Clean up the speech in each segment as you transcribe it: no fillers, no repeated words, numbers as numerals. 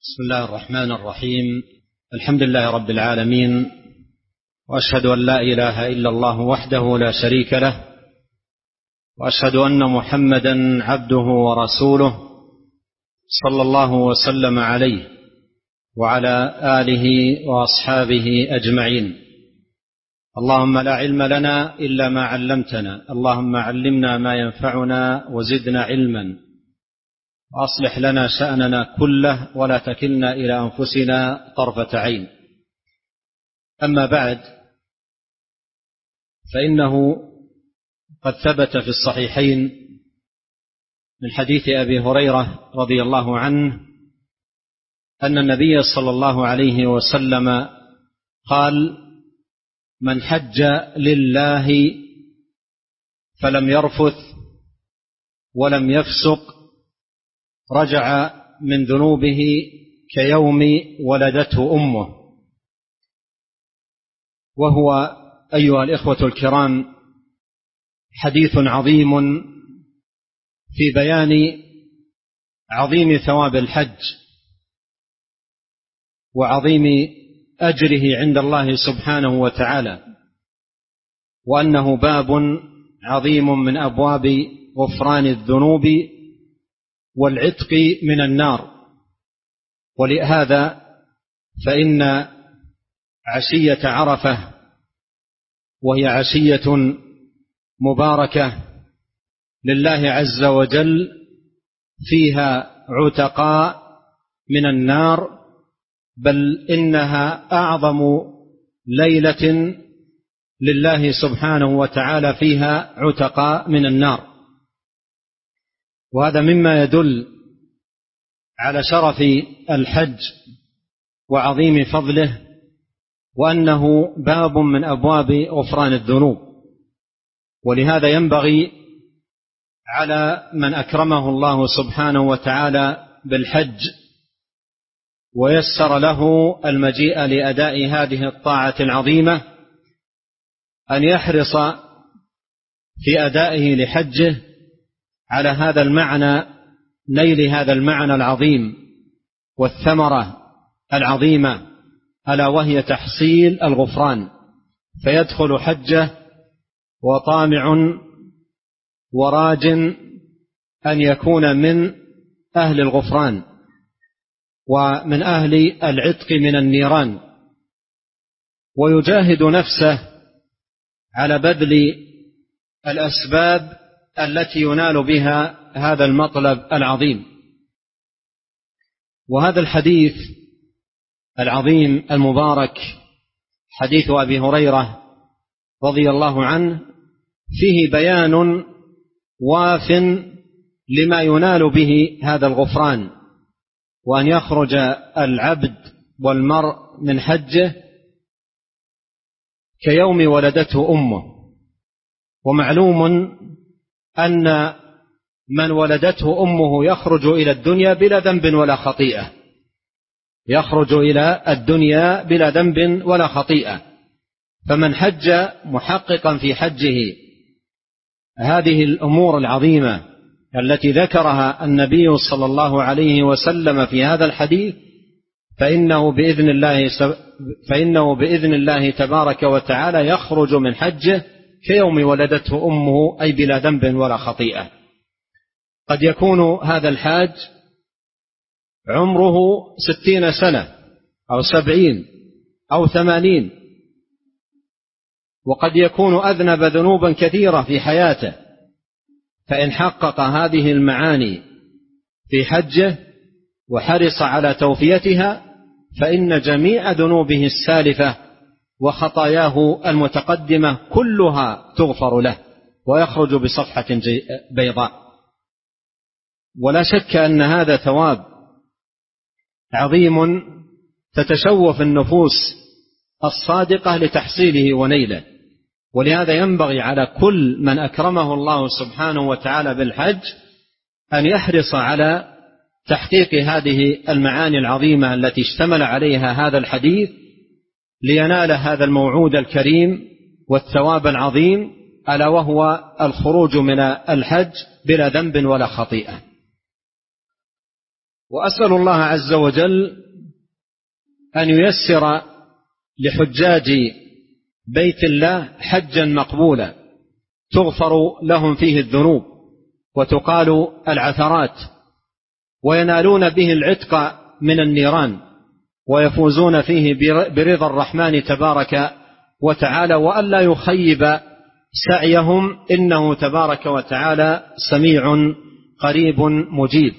بسم الله الرحمن الرحيم. الحمد لله رب العالمين، وأشهد أن لا إله إلا الله وحده لا شريك له، وأشهد أن محمدا عبده ورسوله صلى الله وسلم عليه وعلى آله وأصحابه أجمعين. اللهم لا علم لنا إلا ما علمتنا، اللهم علمنا ما ينفعنا وزدنا علما، وأصلح لنا شأننا كله ولا تكلنا إلى أنفسنا طرفة عين. أما بعد، فإنه قد ثبت في الصحيحين من حديث أبي هريرة رضي الله عنه أن النبي صلى الله عليه وسلم قال: من حج لله فلم يرفث ولم يفسق رجع من ذنوبه كيوم ولدته أمه. وهو أيها الإخوة الكرام حديث عظيم في بيان عظيم ثواب الحج وعظيم أجره عند الله سبحانه وتعالى، وأنه باب عظيم من أبواب غفران الذنوب والعتق من النار. ولهذا فإن عشية عرفة، وهي عشية مباركة لله عز وجل، فيها عتقاء من النار، بل إنها أعظم ليلة لله سبحانه وتعالى فيها عتقاء من النار. وهذا مما يدل على شرف الحج وعظيم فضله، وأنه باب من أبواب غفران الذنوب. ولهذا ينبغي على من أكرمه الله سبحانه وتعالى بالحج ويسر له المجيء لأداء هذه الطاعة العظيمة أن يحرص في أدائه لحجه على هذا المعنى، نيل هذا المعنى العظيم والثمرة العظيمة، ألا وهي تحصيل الغفران. فيدخل حجه وطامع وراج أن يكون من أهل الغفران ومن أهل العتق من النيران، ويجاهد نفسه على بذل الأسباب التي ينال بها هذا المطلب العظيم. وهذا الحديث العظيم المبارك حديث أبي هريرة رضي الله عنه فيه بيان واف لما ينال به هذا الغفران، وأن يخرج العبد والمرء من حجه كيوم ولدته أمه. ومعلوم أن من ولدته أمه يخرج إلى الدنيا بلا ذنب ولا خطيئة، يخرج إلى الدنيا بلا ذنب ولا خطيئة. فمن حج محققا في حجه هذه الأمور العظيمة التي ذكرها النبي صلى الله عليه وسلم في هذا الحديث، فإنه بإذن الله تبارك وتعالى يخرج من حجه كيوم ولدته أمه، أي بلا ذنب ولا خطيئة. قد يكون هذا الحاج عمره 60 سنة أو 70 أو 80، وقد يكون أذنب ذنوبا كثيرة في حياته، فإن حقق هذه المعاني في حجه وحرص على توفيتها فإن جميع ذنوبه السالفة وخطاياه المتقدمة كلها تغفر له ويخرج بصفحة بيضاء. ولا شك أن هذا ثواب عظيم تتشوف النفوس الصادقة لتحصيله ونيله. ولهذا ينبغي على كل من أكرمه الله سبحانه وتعالى بالحج أن يحرص على تحقيق هذه المعاني العظيمة التي اشتمل عليها هذا الحديث، لينال هذا الموعود الكريم والثواب العظيم، ألا وهو الخروج من الحج بلا ذنب ولا خطيئة. وأسأل الله عز وجل أن ييسر لحجاج بيت الله حجا مقبولا تغفر لهم فيه الذنوب وتقال العثرات وينالون به العتق من النيران ويفوزون فيه برضا الرحمن تبارك وتعالى، وألا يخيب سعيهم إنه تبارك وتعالى سميع قريب مجيب.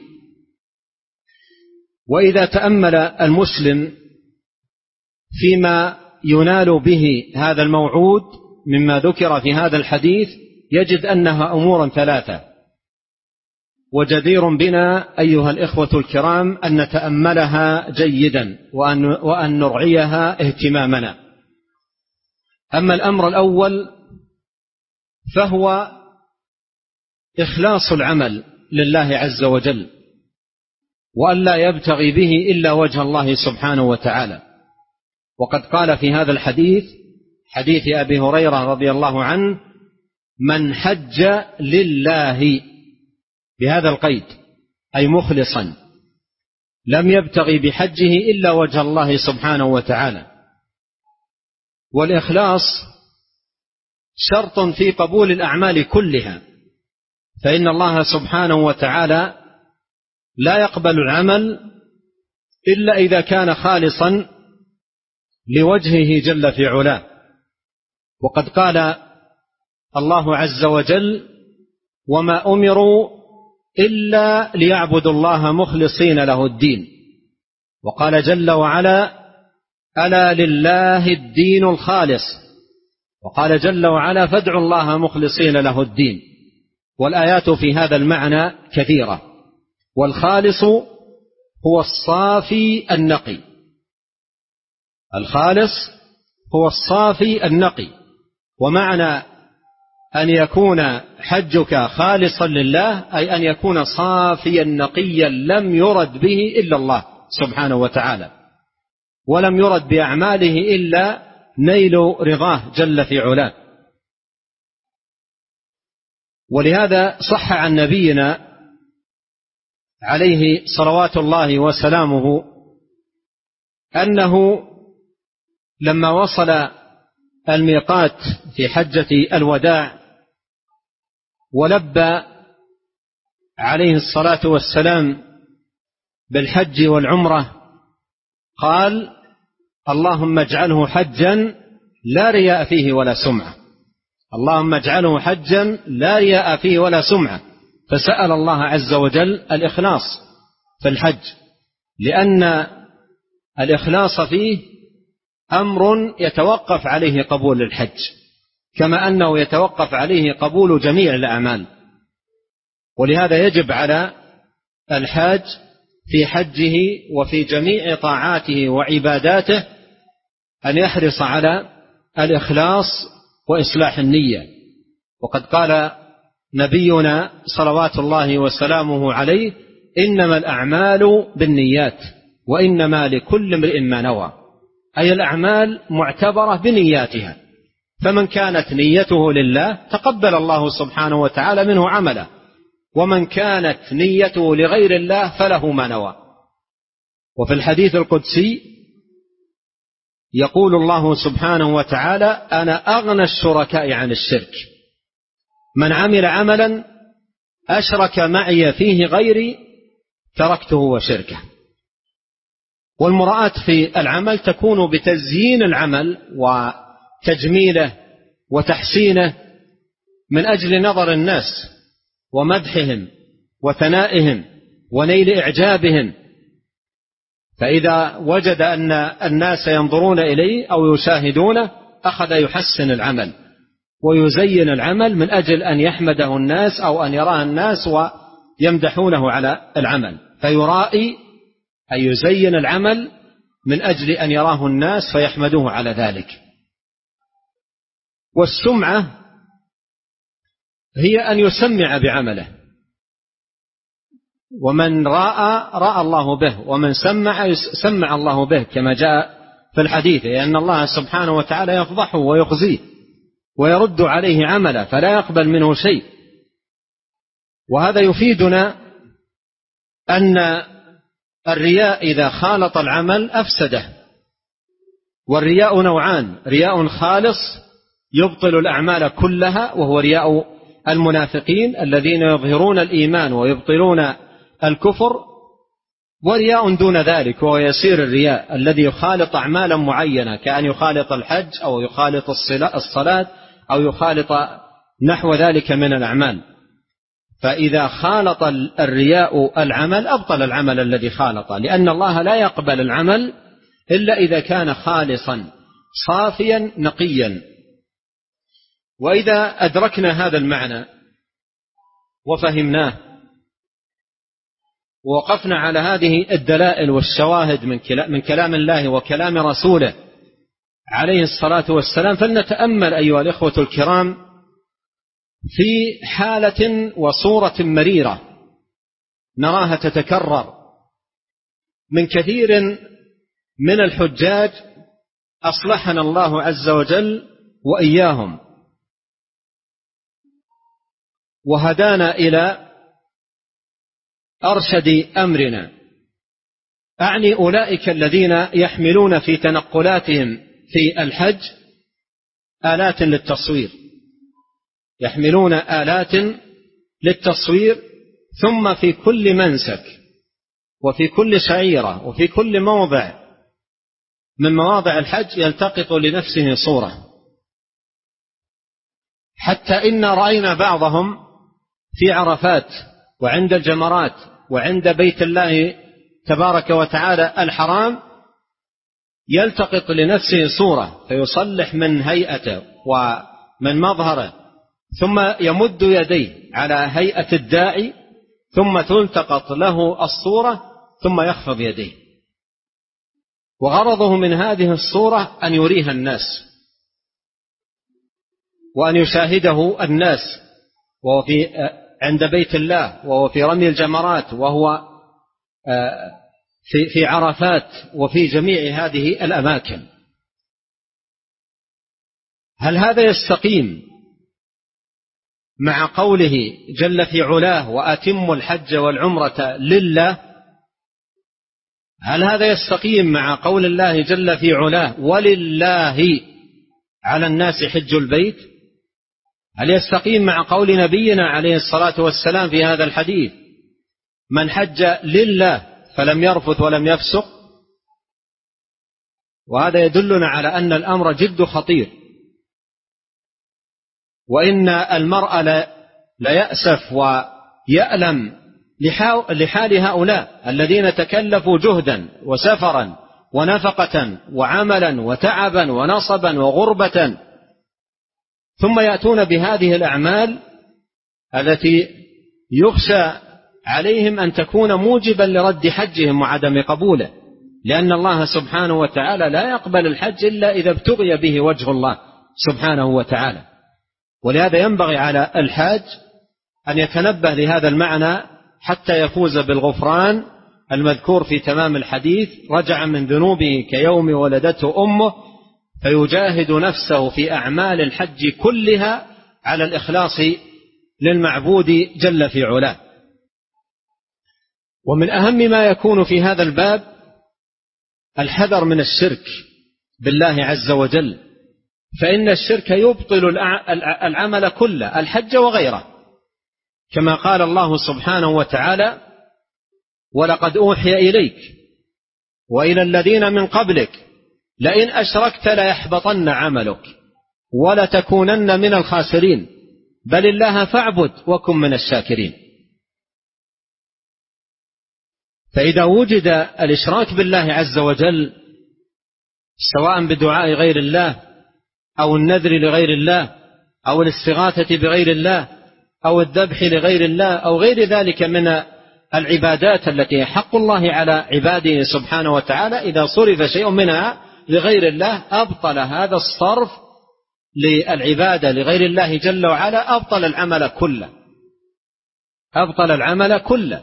وإذا تأمل المسلم فيما ينال به هذا الموعود مما ذكر في هذا الحديث يجد أنها أمور ثلاثة، وجدير بنا أيها الإخوة الكرام أن نتأملها جيدا وأن نرعيها اهتمامنا. أما الأمر الأول فهو إخلاص العمل لله عز وجل، وأن لا يبتغي به إلا وجه الله سبحانه وتعالى. وقد قال في هذا الحديث، حديث أبي هريرة رضي الله عنه: من حج لله، بهذا القيد أي مخلصا، لم يبتغي بحجه إلا وجه الله سبحانه وتعالى. والإخلاص شرط في قبول الأعمال كلها، فإن الله سبحانه وتعالى لا يقبل العمل إلا إذا كان خالصا لوجهه جل في علاه. وقد قال الله عز وجل: وما أمروا إلا ليعبدوا الله مخلصين له الدين. وقال جل وعلا: ألا لله الدين الخالص. وقال جل وعلا: فادعوا الله مخلصين له الدين. والآيات في هذا المعنى كثيرة. والخالص هو الصافي النقي، الخالص هو الصافي النقي. ومعنى أن يكون حجك خالصا لله أي أن يكون صافيا نقيا لم يرد به إلا الله سبحانه وتعالى، ولم يرد بأعماله إلا نيل رضاه جل في علاه. ولهذا صح عن نبينا عليه صلوات الله وسلامه أنه لما وصل الميقات في حجة الوداع ولبى عليه الصلاة والسلام بالحج والعمرة قال: اللهم اجعله حجا لا رياء فيه ولا سمعة، اللهم اجعله حجا لا رياء فيه ولا سمعة. فسأل الله عز وجل الإخلاص في الحج، لأن الإخلاص فيه أمر يتوقف عليه قبول الحج، كما أنه يتوقف عليه قبول جميع الأعمال. ولهذا يجب على الحاج في حجه وفي جميع طاعاته وعباداته أن يحرص على الإخلاص وإصلاح النية. وقد قال نبينا صلوات الله وسلامه عليه: إنما الأعمال بالنيات وإنما لكل امرئ ما نوى. أي الأعمال معتبرة بنياتها، فمن كانت نيته لله تقبل الله سبحانه وتعالى منه عمله، ومن كانت نيته لغير الله فله ما نوى. وفي الحديث القدسي يقول الله سبحانه وتعالى: أنا أغنى الشركاء عن الشرك، من عمل عملا أشرك معي فيه غيري تركته وشركه. والمراءة في العمل تكون بتزيين العمل وتجميله وتحسينه من أجل نظر الناس ومدحهم وثنائهم ونيل إعجابهم. فإذا وجد أن الناس ينظرون إليه أو يشاهدونه أخذ يحسن العمل ويزين العمل من أجل أن يحمده الناس أو أن يراه الناس ويمدحونه على العمل، فيرائي أن يزين العمل من أجل أن يراه الناس فيحمدوه على ذلك. والسمعة هي أن يسمع بعمله، ومن رأى الله به، ومن سمع الله به، كما جاء في الحديث: لأن الله سبحانه وتعالى يفضحه ويخزيه ويرد عليه عمله فلا يقبل منه شيء. وهذا يفيدنا أن الرياء إذا خالط العمل أفسده. والرياء نوعان: رياء خالص يبطل الأعمال كلها، وهو رياء المنافقين الذين يظهرون الإيمان ويبطلون الكفر، ورياء دون ذلك وهو يسير الرياء الذي يخالط أعمالا معينة، كأن يخالط الحج أو يخالط الصلاة أو يخالط نحو ذلك من الأعمال. فإذا خالط الرياء العمل أبطل العمل الذي خالط، لأن الله لا يقبل العمل إلا إذا كان خالصا صافيا نقيا. وإذا أدركنا هذا المعنى وفهمناه ووقفنا على هذه الدلائل والشواهد من كلام الله وكلام رسوله عليه الصلاة والسلام، فلنتأمل أيها الإخوة الكرام في حالة وصورة مريرة نراها تتكرر من كثير من الحجاج، أصلحنا الله عز وجل وإياهم وهدانا إلى أرشد أمرنا. أعني أولئك الذين يحملون في تنقلاتهم في الحج آلات للتصوير، يحملون آلات للتصوير، ثم في كل منسك وفي كل شعيرة وفي كل موضع من مواضع الحج يلتقط لنفسه صورة، حتى إن رأينا بعضهم في عرفات وعند الجمرات وعند بيت الله تبارك وتعالى الحرام يلتقط لنفسه صورة فيصلح من هيئته ومن مظهره، ثم يمد يديه على هيئة الداعي، ثم تلتقط له الصورة ثم يخفض يديه، وغرضه من هذه الصورة أن يريها الناس وأن يشاهده الناس، وهو عند بيت الله، وهو في رمي الجمرات، وهو في عرفات، وفي جميع هذه الأماكن. هل هذا يستقيم مع قوله جل في علاه وأتموا الحج والعمرة لله؟ هل هذا يستقيم مع قول الله جل في علاه ولله على الناس حج البيت؟ هل يستقيم مع قول نبينا عليه الصلاة والسلام في هذا الحديث من حج لله فلم يرفث ولم يفسق؟ وهذا يدلنا على أن الأمر جد خطير، وإن المرء لا يأسف ويألم لحال هؤلاء الذين تكلفوا جهدا وسفرا ونفقة وعملا وتعبا ونصبا وغربة، ثم يأتون بهذه الأعمال التي يخشى عليهم أن تكون موجبا لرد حجهم وعدم قبوله، لأن الله سبحانه وتعالى لا يقبل الحج إلا إذا ابتغي به وجه الله سبحانه وتعالى. ولهذا ينبغي على الحاج أن يتنبه لهذا المعنى حتى يفوز بالغفران المذكور في تمام الحديث: رجع من ذنوبه كيوم ولدته أمه، فيجاهد نفسه في أعمال الحج كلها على الإخلاص للمعبود جل في علاه. ومن أهم ما يكون في هذا الباب الحذر من الشرك بالله عز وجل، فإن الشرك يبطل العمل كله، الحج وغيره، كما قال الله سبحانه وتعالى: ولقد أوحي إليك وإلى الذين من قبلك لئن أشركت ليحبطن عملك ولتكونن من الخاسرين بل الله فاعبد وكن من الشاكرين. فإذا وجد الإشراك بالله عز وجل سواء بدعاء غير الله أو النذر لغير الله أو الاستغاثة بغير الله أو الذبح لغير الله أو غير ذلك من العبادات التي حق الله على عباده سبحانه وتعالى، إذا صرف شيء منها لغير الله أبطل هذا الصرف للعبادة لغير الله جل وعلا، أبطل العمل كله، أبطل العمل كله.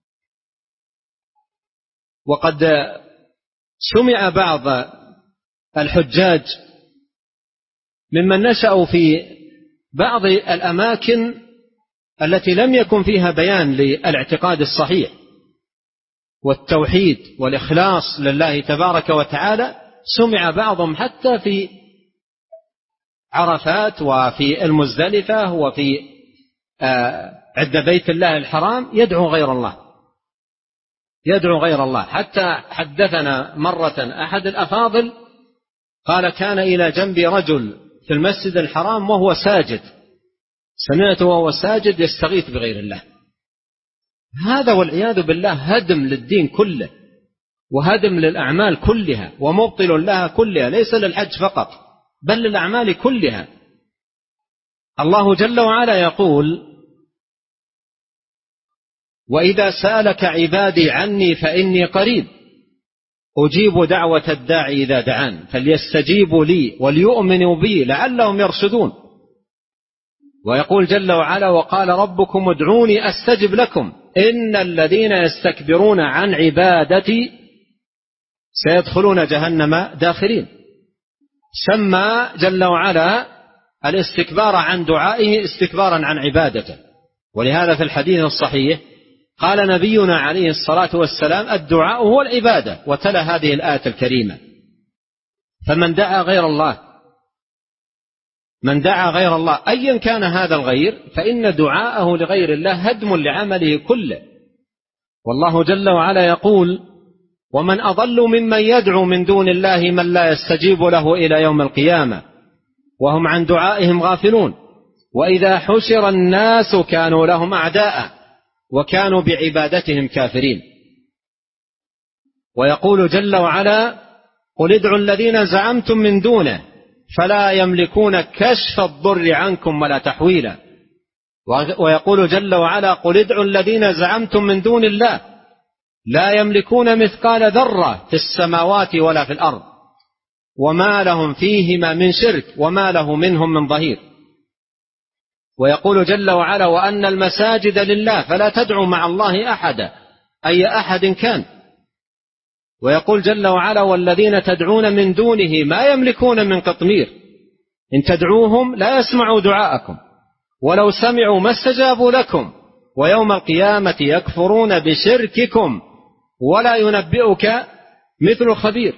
وقد سمع بعض الحجاج ممن نشأوا في بعض الأماكن التي لم يكن فيها بيان للاعتقاد الصحيح، والتوحيد والإخلاص لله تبارك وتعالى سمع بعضهم حتى في عرفات وفي المزدلفة وفي عند بيت الله الحرام يدعو غير الله. حتى حدثنا مرة أحد الأفاضل قال كان إلى جنبي رجل في المسجد الحرام وهو ساجد، سمعته وهو ساجد يستغيث بغير الله. هذا والعياذ بالله هدم للدين كله وهدم للأعمال كلها ومبطل لها كلها، ليس للحج فقط بل للأعمال كلها. الله جل وعلا يقول: وإذا سألك عبادي عني فإني قريب أجيب دعوة الداعي إذا دعان فليستجيبوا لي وليؤمنوا بي لعلهم يرشدون. ويقول جل وعلا: وقال ربكم ادعوني أستجب لكم إن الذين يستكبرون عن عبادتي سيدخلون جهنم داخرين. سمى جل وعلا الاستكبار عن دعائه استكبارا عن عبادته. ولهذا في الحديث الصحيح قال نبينا عليه الصلاة والسلام: الدعاء هو العبادة، وتلا هذه الآية الكريمة: فمن دعا غير الله، من دعا غير الله أيا كان هذا الغير فإن دعاءه لغير الله هدم لعمله كله. والله جل وعلا يقول: ومن أضل ممن يدعو من دون الله من لا يستجيب له إلى يوم القيامة وهم عن دعائهم غافلون وإذا حشر الناس كانوا لهم أعداء وكانوا بعبادتهم كافرين. ويقول جل وعلا: قل ادعوا الذين زعمتم من دونه فلا يملكون كشف الضر عنكم ولا تحويلا. ويقول جل وعلا: قل ادعوا الذين زعمتم من دون الله لا يملكون مثقال ذرة في السماوات ولا في الأرض وما لهم فيهما من شرك وما له منهم من ظهير. ويقول جل وعلا: وأن المساجد لله فلا تدعوا مع الله أحدا أي أحد كان. ويقول جل وعلا: والذين تدعون من دونه ما يملكون من قطمير إن تدعوهم لا يسمعوا دعاءكم ولو سمعوا ما استجابوا لكم ويوم القيامة يكفرون بشرككم ولا ينبئك مثل خبير.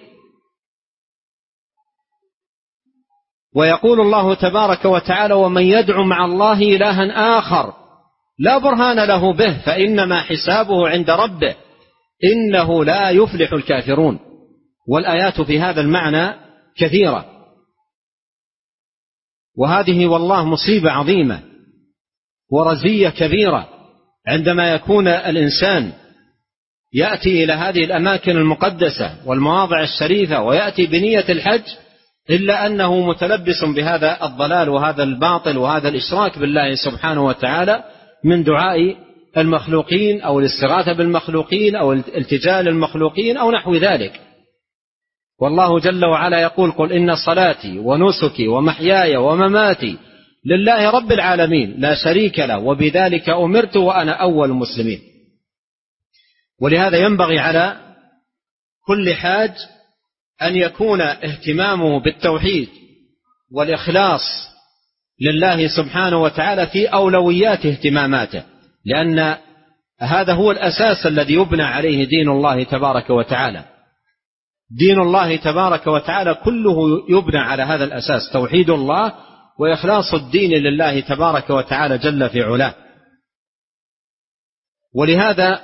ويقول الله تبارك وتعالى: ومن يدعو مع الله إلها آخر لا برهان له به فإنما حسابه عند ربه إنه لا يفلح الكافرون. والآيات في هذا المعنى كثيرة، وهذه والله مصيبة عظيمة ورزية كبيرة عندما يكون الإنسان يأتي إلى هذه الأماكن المقدسة والمواضع الشريفة ويأتي بنية الحج إلا أنه متلبس بهذا الضلال وهذا الباطل وهذا الإشراك بالله سبحانه وتعالى من دعاء المخلوقين أو الاستغاثة بالمخلوقين أو الالتجاء للمخلوقين أو نحو ذلك. والله جل وعلا يقول: قل إن صلاتي ونسكي ومحياي ومماتي لله رب العالمين لا شريك له وبذلك أمرت وأنا أول المسلمين. ولهذا ينبغي على كل حاج أن يكون اهتمامه بالتوحيد والإخلاص لله سبحانه وتعالى في أولويات اهتماماته، لأن هذا هو الأساس الذي يبنى عليه دين الله تبارك وتعالى. دين الله تبارك وتعالى كله يبنى على هذا الأساس: توحيد الله وإخلاص الدين لله تبارك وتعالى جل في علاه. ولهذا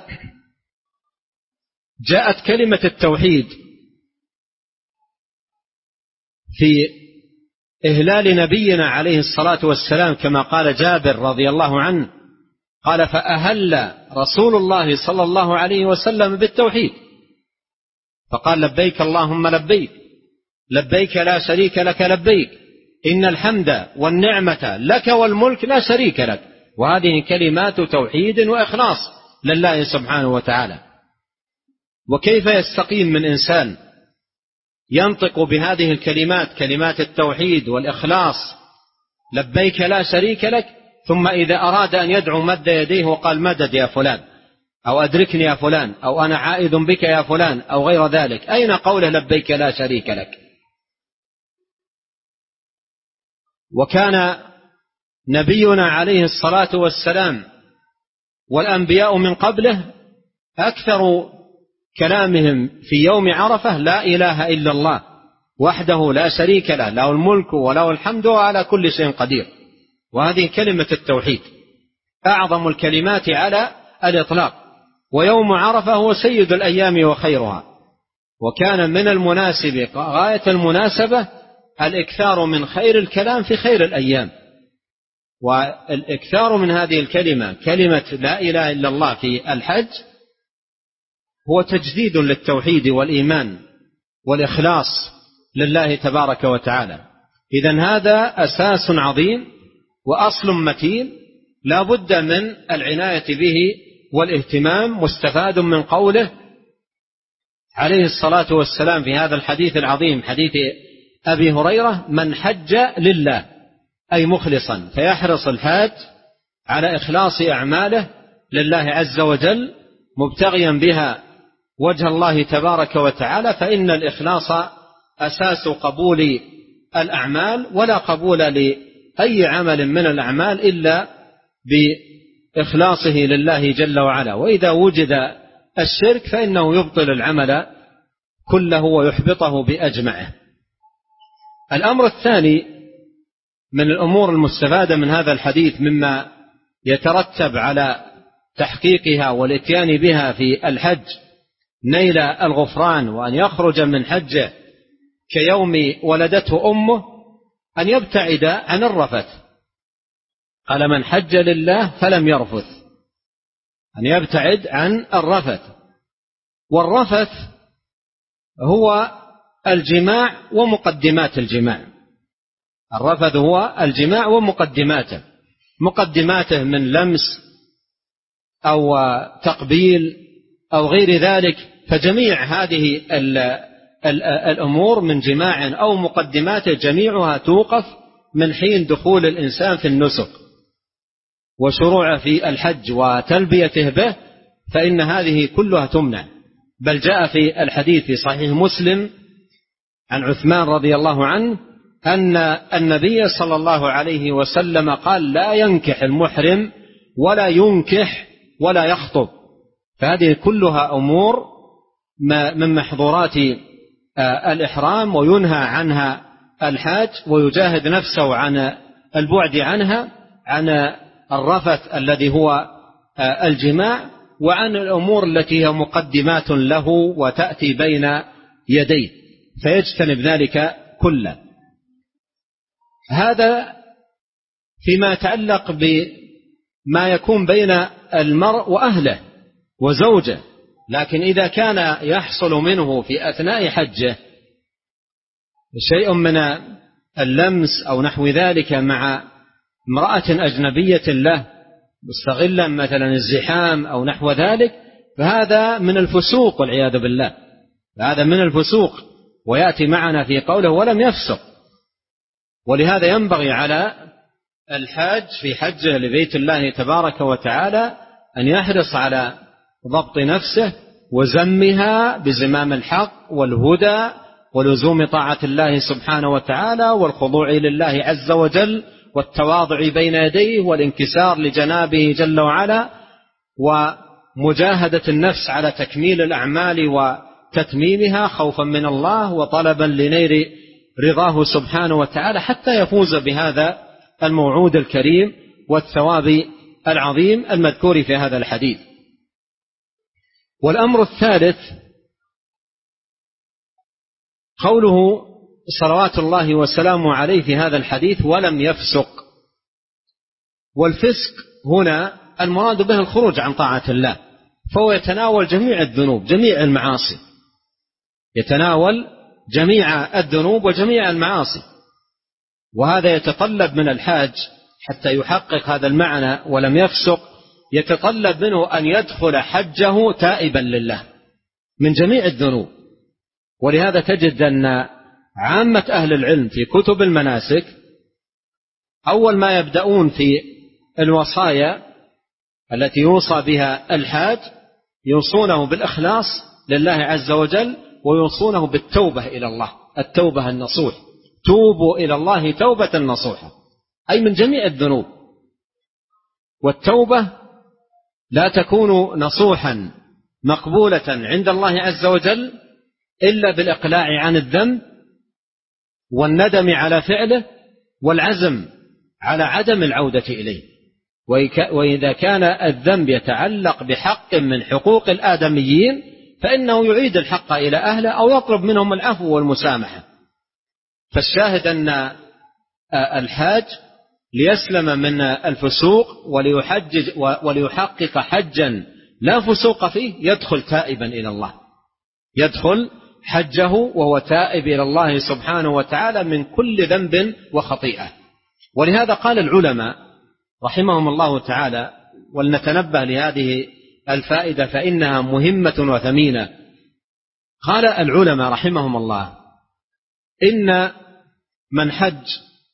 جاءت كلمة التوحيد في إهلال نبينا عليه الصلاة والسلام كما قال جابر رضي الله عنه قال: فأهل رسول الله صلى الله عليه وسلم بالتوحيد فقال: لبيك اللهم لبيك لبيك لا شريك لك لبيك إن الحمد والنعمة لك والملك لا شريك لك. وهذه كلمات توحيد وإخلاص لله سبحانه وتعالى. وكيف يستقيم من إنسان ينطق بهذه الكلمات، كلمات التوحيد والإخلاص، لبيك لا شريك لك، ثم إذا أراد أن يدعو مد يديه وقال: مدد يا فلان، أو أدركني يا فلان، أو أنا عائد بك يا فلان، أو غير ذلك؟ أين قوله لبيك لا شريك لك؟ وكان نبينا عليه الصلاة والسلام والأنبياء من قبله أكثر كلامهم في يوم عرفة: لا إله إلا الله وحده لا شريك له، له الملك وله الحمد وعلى كل شيء قدير. وهذه كلمة التوحيد أعظم الكلمات على الإطلاق. ويوم عرفة هو سيد الأيام وخيرها، وكان من المناسب غاية المناسبة الإكثار من خير الكلام في خير الأيام. والإكثار من هذه الكلمة، كلمة لا إله إلا الله، في الحج هو تجديد للتوحيد والإيمان والإخلاص لله تبارك وتعالى. إذن هذا أساس عظيم وأصل متين لا بد من العناية به والاهتمام. مستفاد من قوله عليه الصلاة والسلام في هذا الحديث العظيم، حديث أبي هريرة: من حج لله، أي مخلصا، فيحرص الحاج على إخلاص أعماله لله عز وجل مبتغيا بها وجه الله تبارك وتعالى، فإن الإخلاص أساس قبول الأعمال، ولا قبول لأي عمل من الأعمال إلا بإخلاصه لله جل وعلا. وإذا وجد الشرك فإنه يبطل العمل كله ويحبطه بأجمعه. الأمر الثاني من الأمور المستفادة من هذا الحديث مما يترتب على تحقيقها والاتيان بها في الحج نيل الغفران، وأن يخرج من حجه كيوم ولدته أمه، أن يبتعد عن الرفث. قال: من حج لله فلم يرفث، أن يبتعد عن الرفث. والرفث هو الجماع ومقدمات الجماع. الرفث هو الجماع ومقدماته، مقدماته من لمس أو تقبيل أو غير ذلك. فجميع هذه الأمور من جماع أو مقدماته جميعها توقف من حين دخول الإنسان في النسك وشروعه في الحج وتلبيته به، فإن هذه كلها تمنع. بل جاء في الحديث في صحيح مسلم عن عثمان رضي الله عنه أن النبي صلى الله عليه وسلم قال: لا ينكح المحرم ولا ينكح ولا يخطب. فهذه كلها أمور من محظورات الإحرام، وينهى عنها الحاج ويجاهد نفسه عن البعد عنها، عن الرفث الذي هو الجماع، وعن الأمور التي هي مقدمات له وتأتي بين يديه، فيجتنب ذلك كله. هذا فيما يتعلق بما يكون بين المرء وأهله وزوجه. لكن إذا كان يحصل منه في أثناء حجه شيء من اللمس أو نحو ذلك مع امرأة أجنبية له، مستغلا مثلا الزحام أو نحو ذلك، فهذا من الفسوق والعياذ بالله، هذا من الفسوق. ويأتي معنا في قوله: ولم يفسق. ولهذا ينبغي على الحاج في حجه لبيت الله تبارك وتعالى أن يحرص على ضبط نفسه وزمها بزمام الحق والهدى ولزوم طاعة الله سبحانه وتعالى والخضوع لله عز وجل والتواضع بين يديه والانكسار لجنابه جل وعلا، ومجاهدة النفس على تكميل الأعمال وتتميمها خوفا من الله وطلبا لنيل رضاه سبحانه وتعالى، حتى يفوز بهذا الموعود الكريم والثواب العظيم المذكور في هذا الحديث. والأمر الثالث قوله صلوات الله وسلامه عليه في هذا الحديث: ولم يفسق. والفسق هنا المراد به الخروج عن طاعة الله، فهو يتناول جميع الذنوب، جميع المعاصي، يتناول جميع الذنوب وجميع المعاصي. وهذا يتطلب من الحاج حتى يحقق هذا المعنى ولم يفسق، يتطلب منه أن يدخل حجه تائبا لله من جميع الذنوب. ولهذا تجد أن عامة أهل العلم في كتب المناسك أول ما يبدأون في الوصايا التي يوصى بها الحاج يوصونه بالإخلاص لله عز وجل، ويوصونه بالتوبة إلى الله، التوبة النصوح. توبوا إلى الله توبة نصوحة، أي من جميع الذنوب. والتوبة لا تكون نصوحا مقبولة عند الله عز وجل إلا بالإقلاع عن الذنب والندم على فعله والعزم على عدم العودة إليه. وإذا كان الذنب يتعلق بحق من حقوق الآدميين فإنه يعيد الحق إلى أهله أو يطلب منهم العفو والمسامحة. فالشاهد أن الحاج ليسلم من الفسوق وليحقق حجا لا فسوق فيه يدخل تائبا إلى الله، يدخل حجه وهو تائب إلى الله سبحانه وتعالى من كل ذنب وخطيئة. ولهذا قال العلماء رحمهم الله تعالى، ولنتنبه لهذه الفائدة فإنها مهمة وثمينة. قال العلماء رحمهم الله إن من حج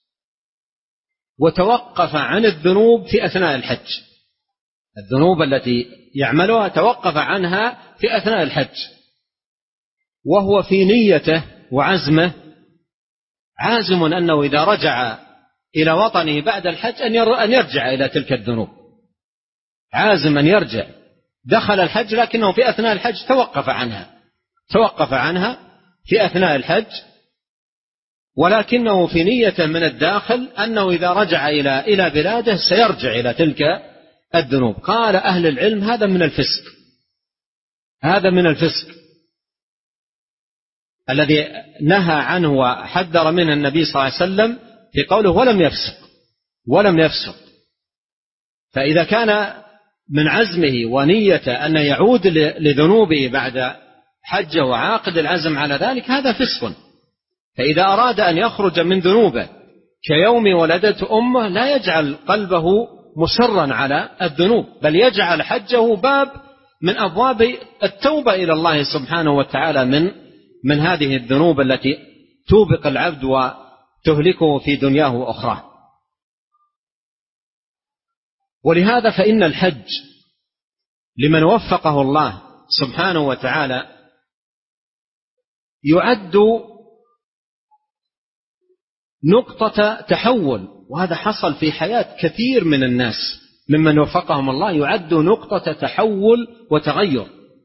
وتوقف عن الذنوب في أثناء الحج، الذنوب التي يعملها توقف عنها في أثناء الحج وهو في نيته وعزمه عازم أنه إذا رجع إلى وطنه بعد الحج أن يرجع إلى تلك الذنوب، عازم أن يرجع، دخل الحج لكنه في أثناء الحج توقف عنها في أثناء الحج، ولكنه في نية من الداخل أنه إذا رجع إلى بلاده سيرجع إلى تلك الذنوب. قال أهل العلم هذا من الفسق، هذا من الفسق الذي نهى عنه وحذر منه النبي صلى الله عليه وسلم في قوله ولم يفسق. فإذا كان من عزمه ونيته أن يعود لذنوبه بعد حجه وعاقد العزم على ذلك هذا فسق. فإذا أراد أن يخرج من ذنوبه كيوم ولدته أمه لا يجعل قلبه مصرا على الذنوب، بل يجعل حجه باب من أبواب التوبة إلى الله سبحانه وتعالى من هذه الذنوب التي توبق العبد وتهلكه في دنياه وأخراه. ولهذا فإن الحج لمن وفقه الله سبحانه وتعالى يعد نقطة تحول، وهذا حصل في حياة كثير من الناس ممن وفقهم الله، يعد نقطة تحول وتغير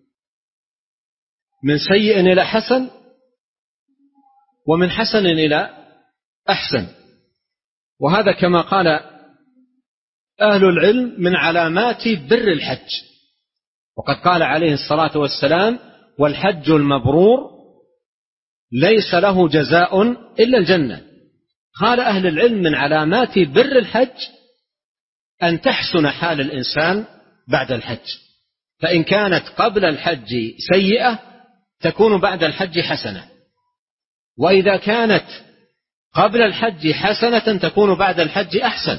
من سيء إلى حسن ومن حسن إلى أحسن. وهذا كما قال أهل العلم من علامات بر الحج. وقد قال عليه الصلاة والسلام والحج المبرور ليس له جزاء إلا الجنة. قال أهل العلم من علامات بر الحج أن تحسن حال الإنسان بعد الحج، فإن كانت قبل الحج سيئة تكون بعد الحج حسنة، وإذا كانت قبل الحج حسنة تكون بعد الحج أحسن.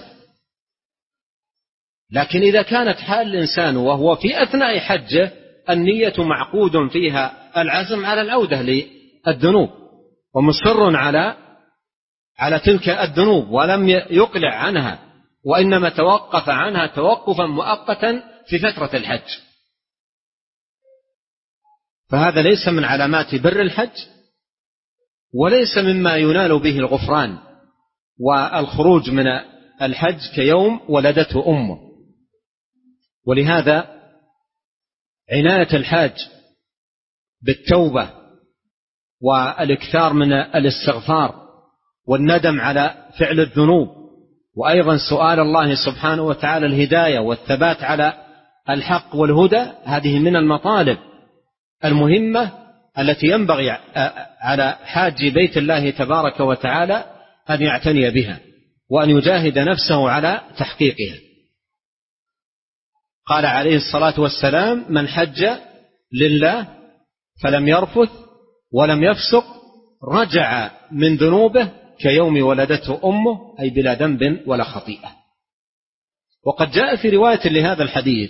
لكن إذا كانت حال الإنسان وهو في أثناء حجه النية معقود فيها العزم على العودة للذنوب ومصر على تلك الذنوب ولم يقلع عنها وإنما توقف عنها توقفا مؤقتا في فترة الحج، فهذا ليس من علامات بر الحج وليس مما ينال به الغفران والخروج من الحج كيوم ولدته أمه. ولهذا عناية الحاج بالتوبة والإكثار من الاستغفار والندم على فعل الذنوب، وأيضا سؤال الله سبحانه وتعالى الهداية والثبات على الحق والهدى، هذه من المطالب المهمة التي ينبغي على حاج بيت الله تبارك وتعالى أن يعتني بها وأن يجاهد نفسه على تحقيقها. قال عليه الصلاة والسلام من حج لله فلم يرفث ولم يفسق رجع من ذنوبه كيوم ولدته أمه، أي بلا ذنب ولا خطيئة. وقد جاء في رواية لهذا الحديث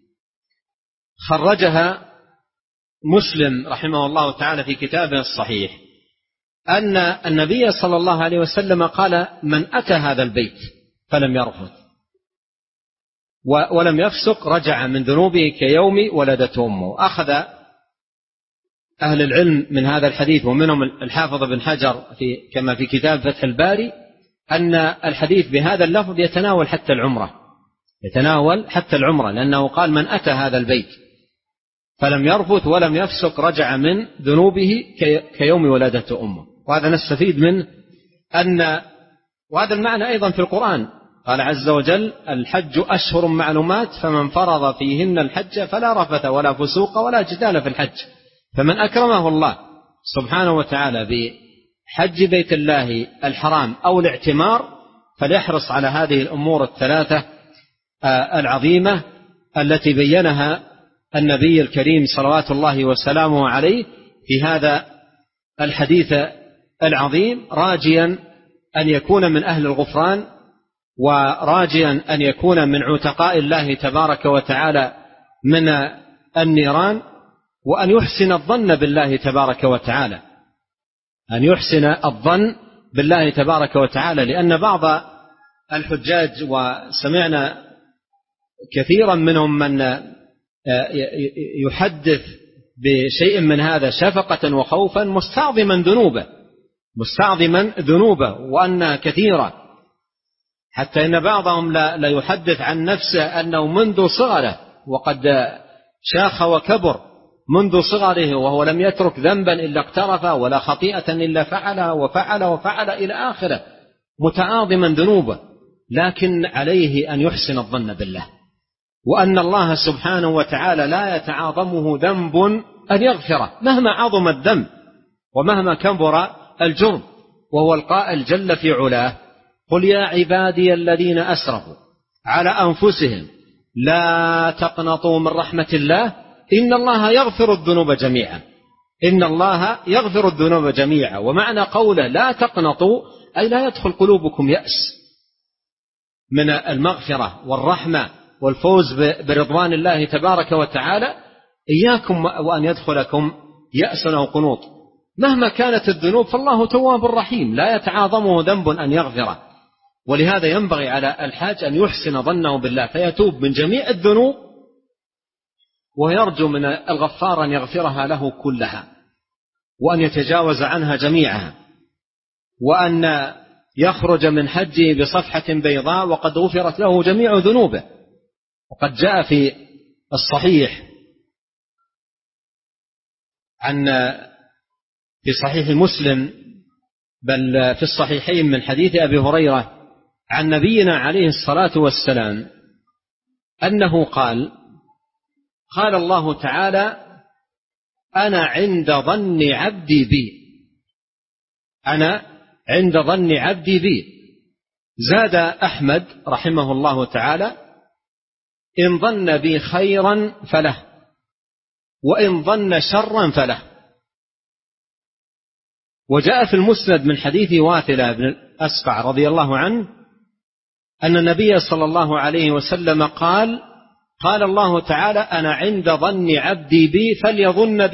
خرجها مسلم رحمه الله تعالى في كتابه الصحيح أن النبي صلى الله عليه وسلم قال من أتى هذا البيت فلم يرفث ولم يفسق رجع من ذنوبه كيوم ولدته أمه. أخذ أهل العلم من هذا الحديث ومنهم الحافظ بن حجر كما في كتاب فتح الباري أن الحديث بهذا اللفظ يتناول حتى العمرة، لأنه قال من أتى هذا البيت، فلم يرفث ولم يفسق رجع من ذنوبه كيوم ولادته أمه. وهذا نستفيد منه وهذا المعنى أيضا في القرآن. قال عز وجل: الحج أشهر معلومات فمن فرض فيهن الحج فلا رفث ولا فسوق ولا جدال في الحج. فمن أكرمه الله سبحانه وتعالى بحج بيت الله الحرام أو الاعتمار فليحرص على هذه الأمور الثلاثة العظيمة التي بينها النبي الكريم صلوات الله وسلامه عليه في هذا الحديث العظيم، راجيا أن يكون من أهل الغفران، وراجيا أن يكون من عتقاء الله تبارك وتعالى من النيران، وأن يحسن الظن بالله تبارك وتعالى، أن يحسن الظن بالله تبارك وتعالى. لأن بعض الحجاج، وسمعنا كثيرا منهم من يحدث بشيء من هذا شفقة وخوفا مستعظما ذنوبه وأنها كثيرة، حتى إن بعضهم لا يحدث عن نفسه أنه منذ صغره وقد شاخ وكبر منذ صغره وهو لم يترك ذنبا إلا اقترف ولا خطيئة إلا فعل إلى آخره، متعاظما ذنوبه. لكن عليه أن يحسن الظن بالله، وأن الله سبحانه وتعالى لا يتعاظمه ذنب أن يغفره مهما عظم الذنب ومهما كبر الجرم. وهو القائل جل في علاه: قل يا عبادي الذين أسرفوا على أنفسهم لا تقنطوا من رحمة الله إن الله يغفر الذنوب جميعا. إن الله يغفر الذنوب جميعا. ومعنى قوله لا تقنطوا أي لا يدخل قلوبكم يأس من المغفرة والرحمة والفوز برضوان الله تبارك وتعالى. إياكم وأن يدخلكم يأس أو قنوط. مهما كانت الذنوب فالله تواب رحيم لا يتعاظمه ذنب أن يغفره. ولهذا ينبغي على الحاج أن يحسن ظنه بالله فيتوب من جميع الذنوب، ويرجو من الغفار أن يغفرها له كلها وأن يتجاوز عنها جميعها، وأن يخرج من حجه بصفحة بيضاء وقد غفرت له جميع ذنوبه. وقد جاء في الصحيح في صحيح مسلم بل في الصحيحين من حديث أبي هريرة عن نبينا عليه الصلاة والسلام أنه قال الله تعالى: أنا عند ظن عبدي بي. أنا عند ظن عبدي بي. زاد أحمد رحمه الله تعالى: إن ظن بي خيرا فله وإن ظن شرا فله. وجاء في المسند من حديث واثلة بن الأسقع رضي الله عنه أن النبي صلى الله عليه وسلم قال الله تعالى: أنا عند ظن عبدي بي فليظن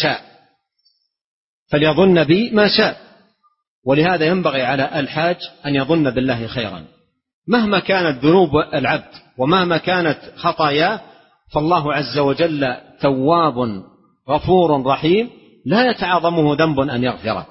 بي ما شاء. ولهذا ينبغي على الحاج أن يظن بالله خيرا مهما كانت ذنوب العبد ومهما كانت خطاياه، فالله عز وجل تواب غفور رحيم لا يتعاظمه ذنب أن يغفره،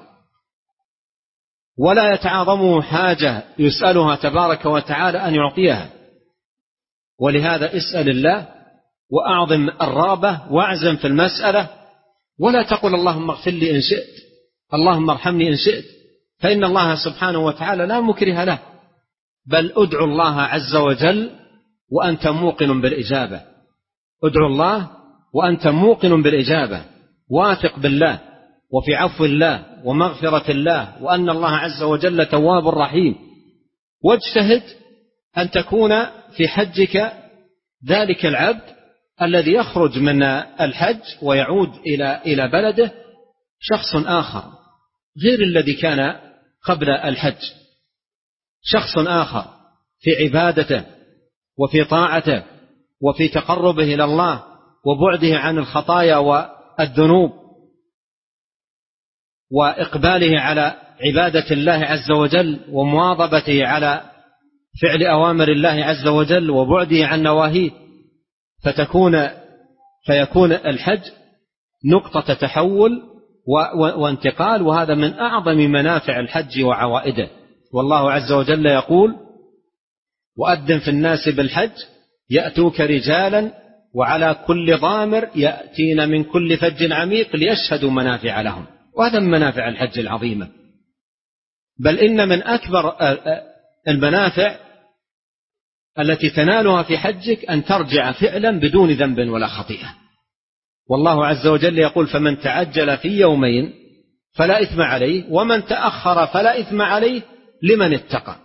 ولا يتعاظمه حاجة يسألها تبارك وتعالى أن يعطيها. ولهذا اسأل الله وأعظم الرغبة واعزم في المسألة، ولا تقل اللهم اغفر لي إن شئت، اللهم ارحمني إن شئت، فإن الله سبحانه وتعالى لا مكره له، بل ادعو الله عز وجل وأنت موقن بالإجابة. ادعو الله وأنت موقن بالإجابة، واثق بالله وفي عفو الله ومغفرة الله وأن الله عز وجل تواب رحيم. واجتهد أن تكون في حجك ذلك العبد الذي يخرج من الحج ويعود إلى بلده شخص آخر غير الذي كان قبل الحج، شخص آخر في عبادته وفي طاعته وفي تقربه إلى الله وبعده عن الخطايا والذنوب وإقباله على عبادة الله عز وجل ومواظبته على فعل أوامر الله عز وجل وبعده عن نواهيه، فيكون الحج نقطة تحول وانتقال. وهذا من أعظم منافع الحج وعوائده. والله عز وجل يقول: وأذن في الناس بالحج يأتوك رجالا وعلى كل ضامر يأتين من كل فج عميق ليشهدوا منافع لهم. وهذا من منافع الحج العظيمة، بل إن من أكبر المنافع التي تنالها في حجك أن ترجع فعلا بدون ذنب ولا خطيئة. والله عز وجل يقول: فمن تعجل في يومين فلا إثم عليه ومن تأخر فلا إثم عليه لمن اتقى.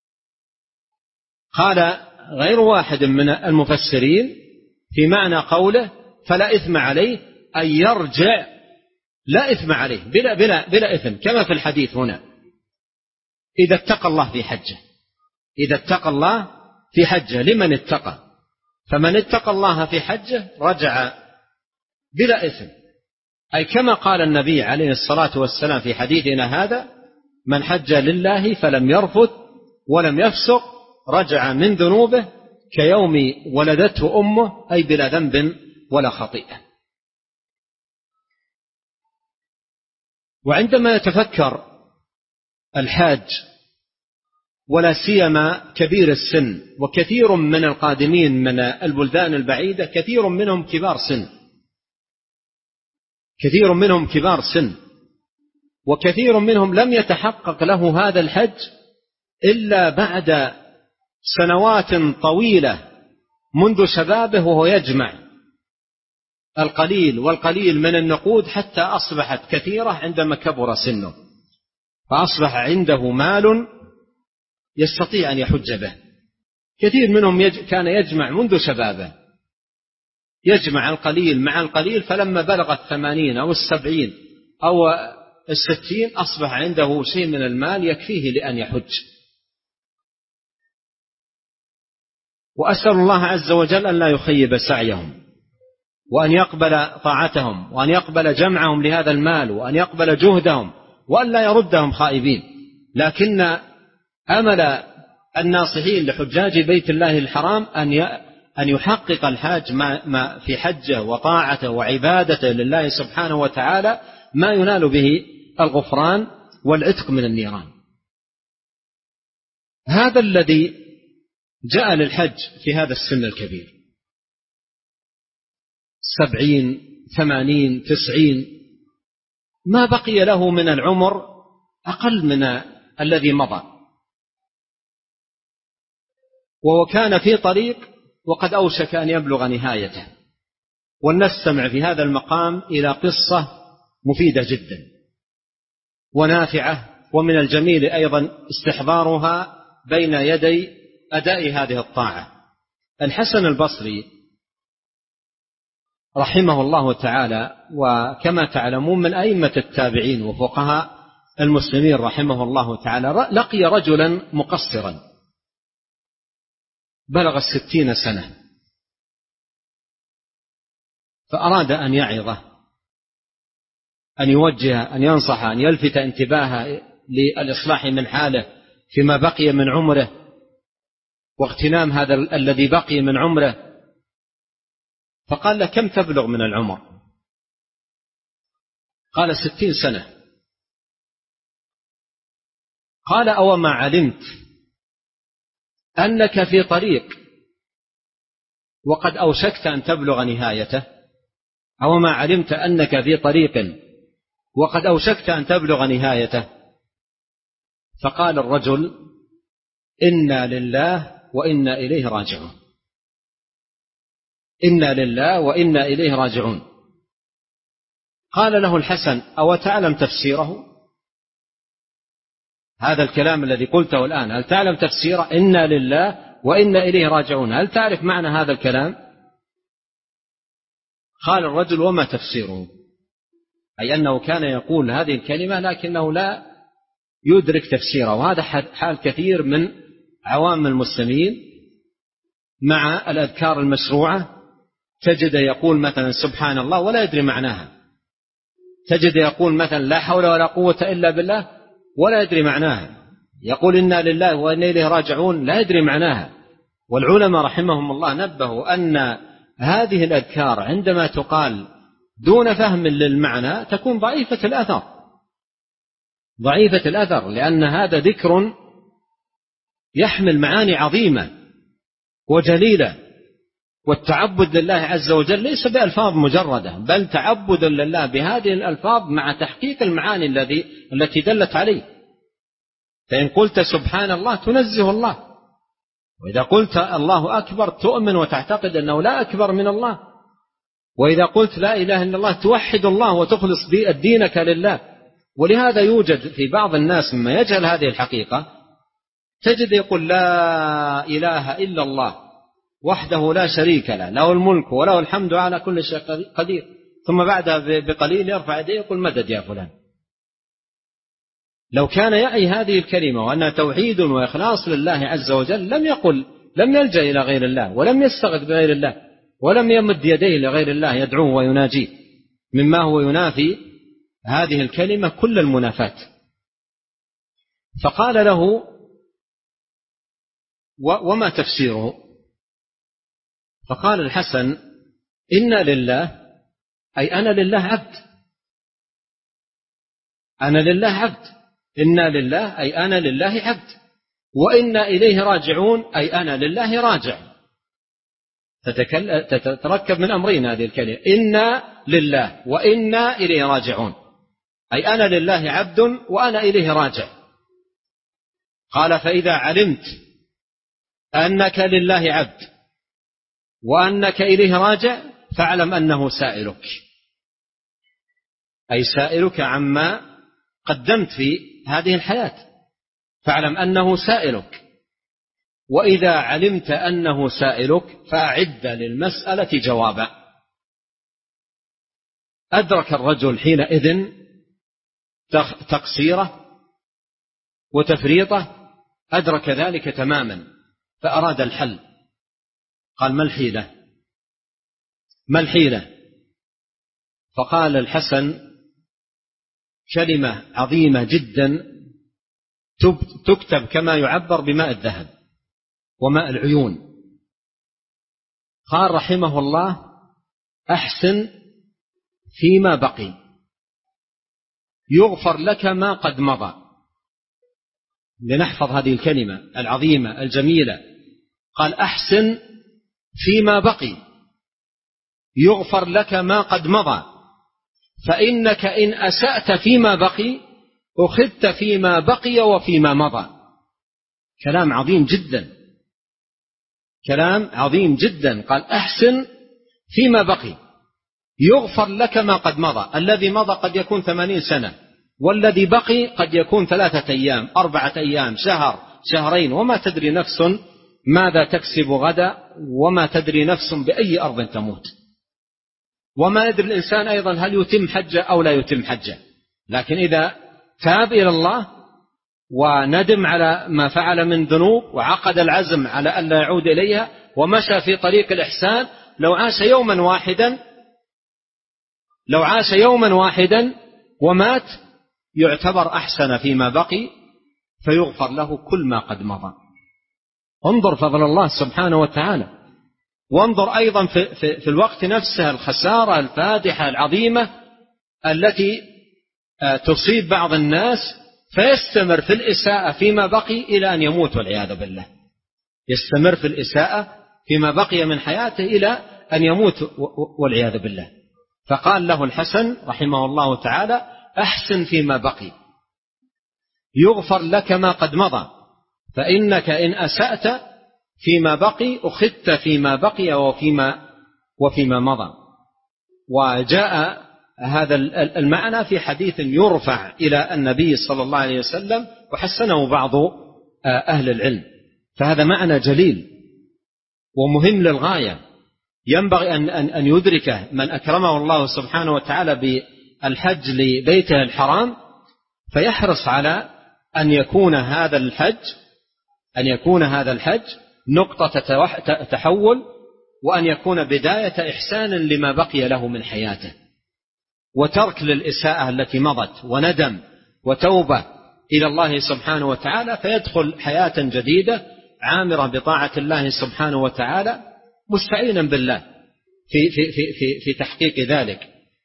قال غير واحد من المفسرين في معنى قوله فلا إثم عليه أن يرجع لا إثم عليه بلا إثم، كما في الحديث هنا: إذا اتقى الله في حجه، إذا اتقى الله في حجه لمن اتقى، فمن اتقى الله في حجه رجع بلا إثم، أي كما قال النبي عليه الصلاة والسلام في حديثنا هذا: من حج لله فلم يرفث ولم يفسق رجع من ذنوبه كيوم ولدته أمه، أي بلا ذنب ولا خطيئة. وعندما يتفكر الحاج ولا سيما كبير السن، وكثير من القادمين من البلدان البعيدة كثير منهم كبار سن، كثير منهم كبار سن، وكثير منهم لم يتحقق له هذا الحج إلا بعد سنوات طويلة منذ شبابه وهو يجمع القليل والقليل من النقود حتى أصبحت كثيرة عندما كبر سنه، فأصبح عنده مال يستطيع أن يحج به. كثير منهم كان يجمع منذ شبابه، يجمع القليل مع القليل، فلما بلغ 80 أو 70 أو 60 أصبح عنده شيء من المال يكفيه لأن يحج. وأسأل الله عز وجل أن لا يخيب سعيهم، وأن يقبل طاعتهم، وأن يقبل جمعهم لهذا المال، وأن يقبل جهدهم، وأن لا يردهم خائبين. لكن أمل الناصحين لحجاج بيت الله الحرام أن يحقق الحاج ما في حجه وطاعته وعبادته لله سبحانه وتعالى ما ينال به الغفران والعتق من النيران. هذا الذي جاء للحج في هذا السن الكبير، 70 80 90، ما بقي له من العمر أقل من الذي مضى، وهو كان في طريق وقد أوشك أن يبلغ نهايته. ولنستمع في هذا المقام إلى قصة مفيدة جدا ونافعة، ومن الجميل أيضا استحضارها بين يدي أداء هذه الطاعة. الحسن البصري رحمه الله تعالى، وكما تعلمون من أئمة التابعين وفقهاء المسلمين رحمه الله تعالى، لقي رجلا مقصرا بلغ 60 سنة، فأراد أن يعظه، أن يوجهه، أن ينصحه، أن يلفت انتباهه للإصلاح من حاله فيما بقي من عمره واغتنام هذا الذي بقي من عمره. فقال له: كم تبلغ من العمر؟ قال: 60 سنة. قال: أو ما علمت أنك في طريق وقد أوشكت أن تبلغ نهايته؟ أو ما علمت أنك في طريق وقد أوشكت أن تبلغ نهايته؟ فقال الرجل: إنا لله وإنا إليه راجعون، إنا لله وإنا إليه راجعون. قال له الحسن: أو تعلم تفسيره؟ هذا الكلام الذي قلته الآن هل تعلم تفسيره؟ إنا لله وإنا إليه راجعون، هل تعرف معنى هذا الكلام؟ قال الرجل: وما تفسيره؟ أي أنه كان يقول هذه الكلمة لكنه لا يدرك تفسيره. وهذا حال كثير من عوام المسلمين مع الأذكار المشروعة، تجد يقول مثلا سبحان الله ولا يدري معناها، تجد يقول مثلا لا حول ولا قوة إلا بالله ولا يدري معناها، يقول إنا لله وإنا إليه راجعون لا يدري معناها. والعلماء رحمهم الله نبهوا أن هذه الأذكار عندما تقال دون فهم للمعنى تكون ضعيفة الأثر، ضعيفة الأثر، لأن هذا ذكر يحمل معاني عظيمة وجليلة، والتعبد لله عز وجل ليس بألفاظ مجردة، بل تعبد لله بهذه الألفاظ مع تحقيق المعاني التي دلت عليه. فإن قلت سبحان الله تنزه الله، وإذا قلت الله أكبر تؤمن وتعتقد أنه لا أكبر من الله، وإذا قلت لا إله إلا الله توحد الله وتخلص دينك لله. ولهذا يوجد في بعض الناس مما يجهل هذه الحقيقة، تجد يقول لا إله إلا الله وحده لا شريك له، له الملك وله الحمد على كل شيء قدير، ثم بعدها بقليل يرفع يديه يقول مدد يا فلان. لو كان يعي هذه الكلمة وأنها توحيد وإخلاص لله عز وجل لم يلجأ إلى غير الله، ولم يستغث بغير الله، ولم يمد يديه لغير الله يدعوه ويناجيه، مما هو ينافي هذه الكلمة كل المنافاة. فقال له وما تفسيره؟ فقال الحسن إنا لله أي أنا لله عبد، أنا لله عبد، إنا لله أي أنا لله عبد، وإنا إليه راجعون أي أنا لله راجع. تتركب من أمرين هذه الكلمة، إنا لله وإنا إليه راجعون، أي أنا لله عبد وأنا إليه راجع. قال فإذا علمت أنك لله عبد وأنك إليه راجع فاعلم أنه سائلك، أي سائلك عما قدمت في هذه الحياة، فاعلم أنه سائلك. وإذا علمت أنه سائلك فأعد للمسألة جوابا. أدرك الرجل حينئذ تقصيره وتفريطه، أدرك ذلك تماما، فأراد الحل. قال ما الحيلة؟ ما الحيلة؟ فقال الحسن كلمة عظيمة جدا تكتب كما يعبر بماء الذهب وماء العيون. قال رحمه الله أحسن فيما بقي يغفر لك ما قد مضى. لنحفظ هذه الكلمة العظيمة الجميلة. قال أحسن فيما بقي يغفر لك ما قد مضى، فإنك إن أسأت فيما بقي أخذت فيما بقي وفيما مضى. كلام عظيم جدا، كلام عظيم جدا. قال أحسن فيما بقي يغفر لك ما قد مضى. الذي مضى قد يكون 80 سنة، والذي بقي قد يكون 3 أيام 4 أيام شهر شهرين، وما تدري نفس ماذا تكسب غدا، وما تدري نفس بأي أرض تموت، وما يدري الإنسان أيضا هل يتم حجة أو لا يتم حجة. لكن إذا تاب إلى الله وندم على ما فعل من ذنوب وعقد العزم على ألا يعود إليها ومشى في طريق الإحسان، لو عاش يوما واحدا ومات يعتبر أحسن فيما بقي، فيغفر له كل ما قد مضى. انظر فضل الله سبحانه وتعالى، وانظر أيضا في الوقت نفسه الخسارة الفادحة العظيمة التي تصيب بعض الناس، فيستمر في الإساءة فيما بقي إلى أن يموت والعياذ بالله. يستمر في الإساءة فيما بقي من حياته إلى أن يموت والعياذ بالله. فقال له الحسن رحمه الله تعالى أحسن فيما بقي يغفر لك ما قد مضى، فإنك إن أسأت فيما بقي أخذت فيما بقي وفيما مضى. وجاء هذا المعنى في حديث يرفع إلى النبي صلى الله عليه وسلم وحسنه بعض أهل العلم. فهذا معنى جليل ومهم للغاية، ينبغي أن يدركه من أكرمه الله سبحانه وتعالى بالحج لبيته الحرام، فيحرص على أن يكون هذا الحج نقطة تحول، وأن يكون بداية إحسان لما بقي له من حياته، وترك للإساءة التي مضت، وندم وتوبة إلى الله سبحانه وتعالى، فيدخل حياة جديدة عامرة بطاعة الله سبحانه وتعالى، مستعينا بالله في تحقيق ذلك.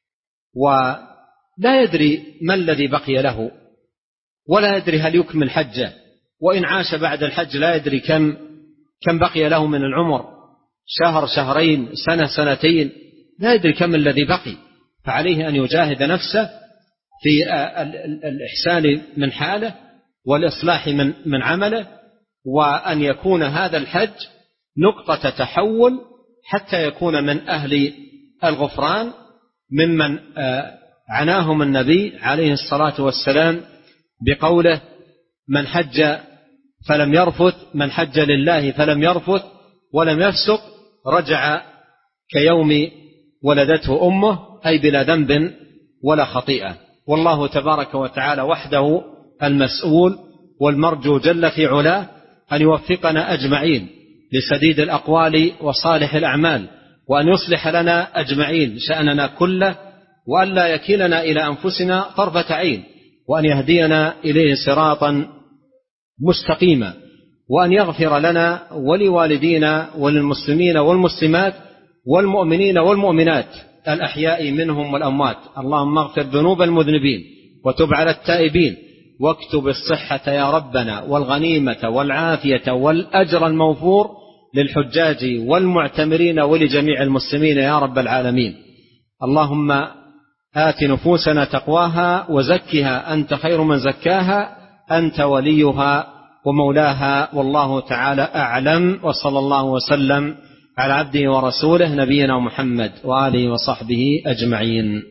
ولا يدري ما الذي بقي له، ولا يدري هل يكمل حجه، وإن عاش بعد الحج لا يدري كم بقي له من العمر، شهر شهرين سنة سنتين، لا يدري كم الذي بقي، فعليه أن يجاهد نفسه في الإحسان من حاله والإصلاح من عمله، وأن يكون هذا الحج نقطة تحول حتى يكون من أهل الغفران، ممن عناهم النبي عليه الصلاة والسلام بقوله: من حج فلم يرفث، من حج لله فلم يرفث ولم يفسق رجع كيوم ولدته أمه، أي بلا ذنب ولا خطيئة. والله تبارك وتعالى وحده المسؤول والمرجو جل في علاه أن يوفقنا أجمعين لسديد الأقوال وصالح الأعمال، وأن يصلح لنا أجمعين شأننا كله، وأن لا يكلنا إلى أنفسنا طرفة عين، وأن يهدينا إليه صراطا مستقيما، وأن يغفر لنا ولوالدينا وللمسلمين والمسلمات والمؤمنين والمؤمنات الأحياء منهم والأموات. اللهم اغفر ذنوب المذنبين وتب على التائبين، واكتب الصحة يا ربنا والغنيمة والعافية والأجر الموفور للحجاج والمعتمرين ولجميع المسلمين يا رب العالمين. اللهم آت نفوسنا تقواها وزكها أنت خير من زكاها، أنت وليها ومولاها، والله تعالى أعلم. وصلى الله وسلم على عبده ورسوله نبينا محمد وآله وصحبه أجمعين.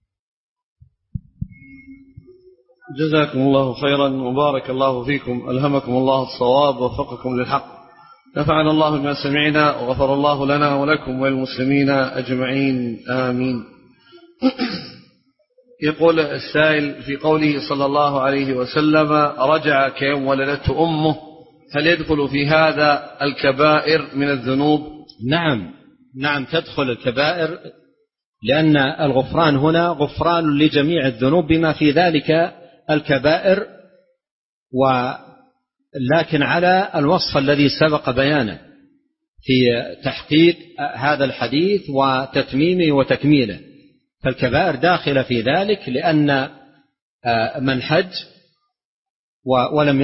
جزاكم الله خيرا وبارك الله فيكم، ألهمكم الله الصواب ووفقكم للحق، نفعنا الله بما سمعنا وغفر الله لنا ولكم وللمسلمين أجمعين، آمين. يقول السائل: في قوله صلى الله عليه وسلم رجع كيوم ولدته أمه، هل يدخل في هذا الكبائر من الذنوب؟ نعم تدخل الكبائر، لأن الغفران هنا غفران لجميع الذنوب بما في ذلك الكبائر، ولكن على الوصف الذي سبق بيانه في تحقيق هذا الحديث وتتميمه وتكميله. فالكبائر داخلة في ذلك، لأن من حج ولم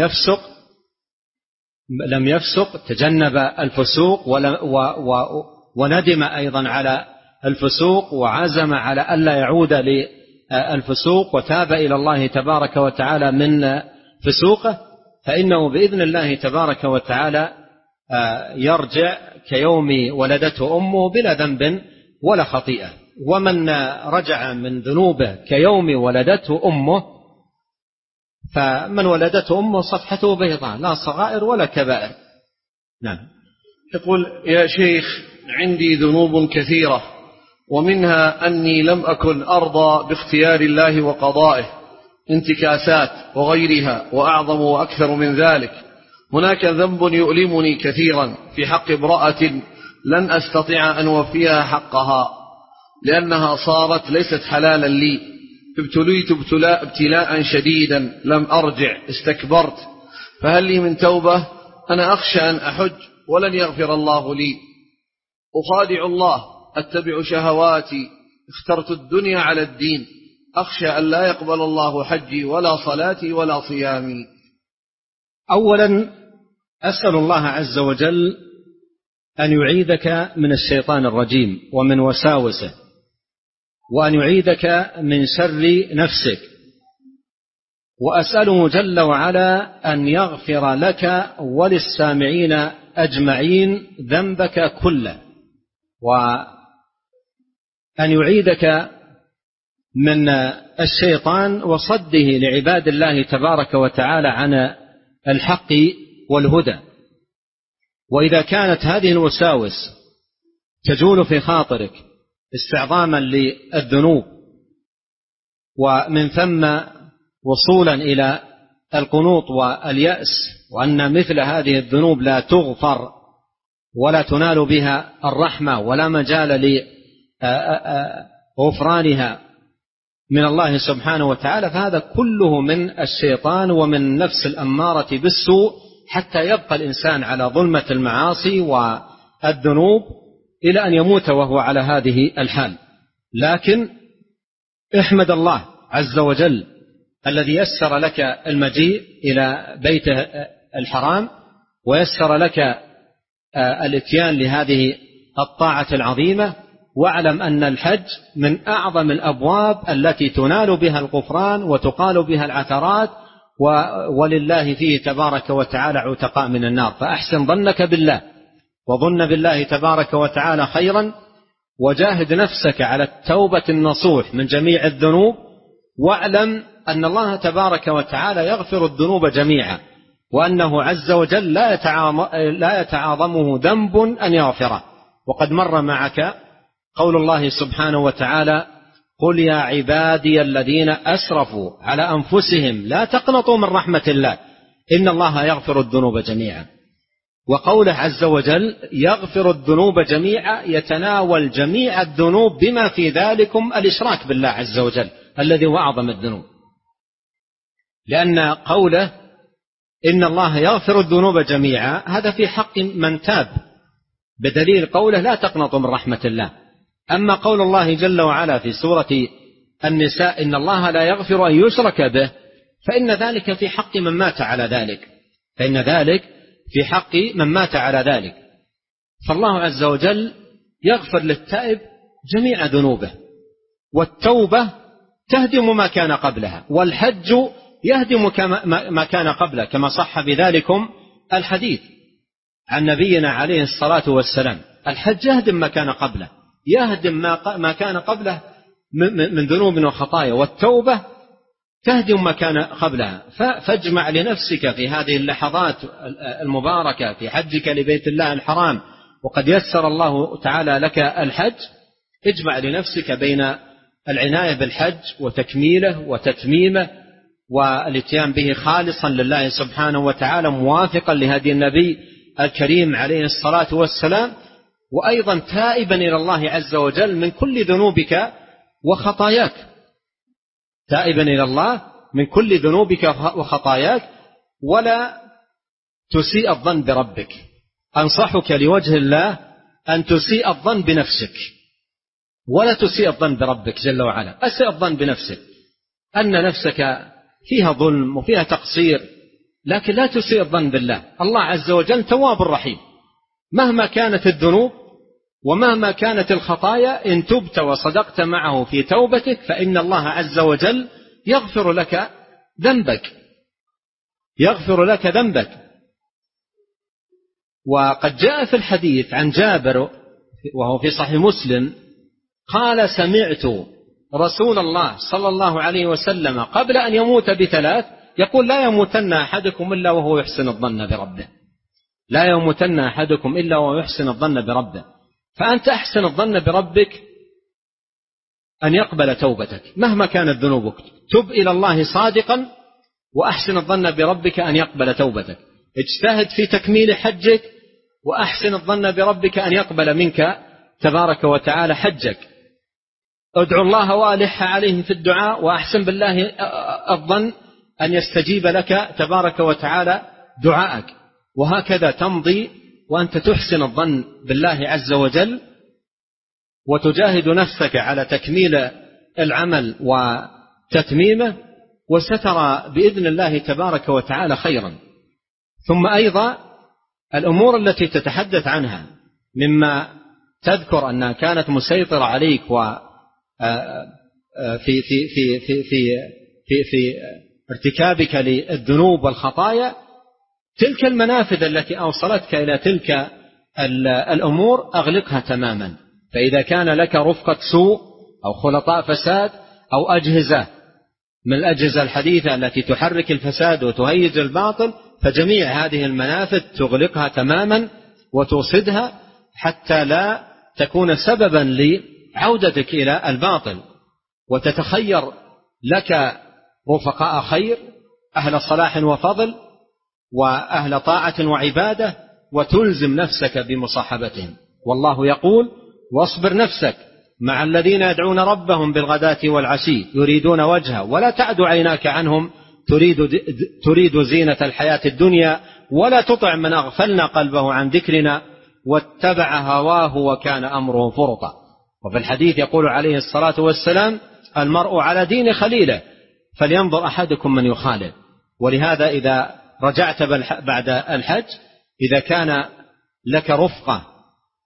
يفسق تجنب الفسوق وندم أيضا على الفسوق وعزم على ألا يعود للفسوق وتاب إلى الله تبارك وتعالى من فسوقه، فإنه بإذن الله تبارك وتعالى يرجع كيوم ولدته أمه بلا ذنب ولا خطيئة. ومن رجع من ذنوبه كيوم ولدته أمه، فمن ولدته أمه صفحته بيضاء، لا صغائر ولا كبائر. نعم. يقول: يا شيخ، عندي ذنوب كثيرة، ومنها أني لم أكن أرضى باختيار الله وقضائه، انتكاسات وغيرها، وأعظم وأكثر من ذلك. هناك ذنب يؤلمني كثيرا في حق امرأة لن أستطيع أن أوفيها حقها، لأنها صارت ليست حلالا لي، ابتليت ابتلاء شديدا، لم أرجع، استكبرت، فهل لي من توبة؟ أنا أخشى أن أحج ولن يغفر الله لي، أخادع الله، أتبع شهواتي، اخترت الدنيا على الدين، أخشى أن لا يقبل الله حجي ولا صلاتي ولا صيامي. أولا أسأل الله عز وجل أن يعيذك من الشيطان الرجيم ومن وساوسه، وأن يعيذك من شر نفسك، وأسأله جل وعلا أن يغفر لك وللسامعين أجمعين ذنبك كله، وأن يعيذك من الشيطان وصده لعباد الله تبارك وتعالى عن الحق والهدى. وإذا كانت هذه الوساوس تجول في خاطرك استعظاما للذنوب، ومن ثم وصولا إلى القنوط واليأس، وأن مثل هذه الذنوب لا تغفر ولا تنال بها الرحمة ولا مجال لغفرانها من الله سبحانه وتعالى، فهذا كله من الشيطان ومن نفس الأمارة بالسوء، حتى يبقى الإنسان على ظلمة المعاصي والذنوب إلى أن يموت وهو على هذه الحال. لكن احمد الله عز وجل الذي يسر لك المجيء إلى بيته الحرام، ويسر لك الاتيان لهذه الطاعة العظيمة، واعلم أن الحج من أعظم الأبواب التي تنال بها الغفران وتقال بها العثرات، ولله فيه تبارك وتعالى عتقاء من النار. فأحسن ظنك بالله وظن بالله تبارك وتعالى خيرا، وجاهد نفسك على التوبة النصوح من جميع الذنوب، واعلم أن الله تبارك وتعالى يغفر الذنوب جميعا، وأنه عز وجل لا يتعاظمه ذنب أن يغفره. وقد مر معك قول الله سبحانه وتعالى: قل يا عبادي الذين أسرفوا على أنفسهم لا تقنطوا من رحمة الله إن الله يغفر الذنوب جميعا. وقوله عز وجل يغفر الذنوب جميعا يتناول جميع الذنوب بما في ذلكم الإشراك بالله عز وجل الذي هو أعظم الذنوب، لأن قوله إن الله يغفر الذنوب جميعا هذا في حق من تاب، بدليل قوله لا تقنطوا من رحمة الله. أما قول الله جل وعلا في سورة النساء إن الله لا يغفر أن يشرك به، فإن ذلك في حق من مات على ذلك، فإن ذلك في حق من مات على ذلك. فالله عز وجل يغفر للتائب جميع ذنوبه، والتوبة تهدم ما كان قبلها، والحج يهدم ما كان قبله، كما صح بذلكم الحديث عن نبينا عليه الصلاة والسلام. الحج يهدم ما كان قبله، يهدم ما كان قبله من ذنوب وخطايا، والتوبة تهدم ما كان قبلها. فاجمع لنفسك في هذه اللحظات المباركة في حجك لبيت الله الحرام، وقد يسر الله تعالى لك الحج، اجمع لنفسك بين العناية بالحج وتكميله وتتميمه والاتيان به خالصا لله سبحانه وتعالى موافقا لهدي النبي الكريم عليه الصلاة والسلام، وأيضا تائبا إلى الله عز وجل من كل ذنوبك وخطاياك، تائبا إلى الله من كل ذنوبك وخطاياك، ولا تسيء الظن بربك. أنصحك لوجه الله أن تسيء الظن بنفسك، ولا تسيء الظن بربك جل وعلا. أسيء الظن بنفسك أن نفسك فيها ظلم وفيها تقصير، لكن لا تسيء الظن بالله. الله عز وجل تواب رحيم، مهما كانت الذنوب ومهما كانت الخطايا، إن تبت وصدقت معه في توبتك فإن الله عز وجل يغفر لك ذنبك، يغفر لك ذنبك. وقد جاء في الحديث عن جابر وهو في صحيح مسلم قال: سمعت رسول الله صلى الله عليه وسلم قبل أن يموت ب3 يقول: لا يموتن أحدكم إلا وهو يحسن الظن بربه، لا يموتن أحدكم إلا وهو يحسن الظن بربه. فأنت أحسن الظن بربك أن يقبل توبتك مهما كانت ذنوبك، تب إلى الله صادقا، وأحسن الظن بربك أن يقبل توبتك. اجتهد في تكميل حجك، وأحسن الظن بربك أن يقبل منك تبارك وتعالى حجك. ادعو الله والح عليه في الدعاء، وأحسن بالله الظن أن يستجيب لك تبارك وتعالى دعائك. وهكذا تمضي وأنت تحسن الظن بالله عز وجل، وتجاهد نفسك على تكميل العمل وتتميمه، وسترى بإذن الله تبارك وتعالى خيرا. ثم أيضا الأمور التي تتحدث عنها مما تذكر أنها كانت مسيطرة عليك في في في في في في, في ارتكابك للذنوب والخطايا، تلك المنافذ التي أوصلتك إلى تلك الأمور أغلقها تماما. فإذا كان لك رفقة سوء أو خلطاء فساد أو أجهزة من الأجهزة الحديثة التي تحرك الفساد وتهيج الباطل، فجميع هذه المنافذ تغلقها تماما وتوصدها حتى لا تكون سببا لعودتك إلى الباطل، وتتخير لك رفقاء خير أهل صلاح وفضل وأهل طاعة وعبادة، وتلزم نفسك بمصاحبتهم. والله يقول: واصبر نفسك مع الذين يدعون ربهم بالغداة والعشي يريدون وجهه ولا تعد عيناك عنهم تريد زينة الحياة الدنيا ولا تطع من أغفلنا قلبه عن ذكرنا واتبع هواه وكان أمره فرطا. وفي الحديث يقول عليه الصلاة والسلام: المرء على دين خليله فلينظر أحدكم من يخالل. ولهذا إذا رجعت بعد الحج، إذا كان لك رفقة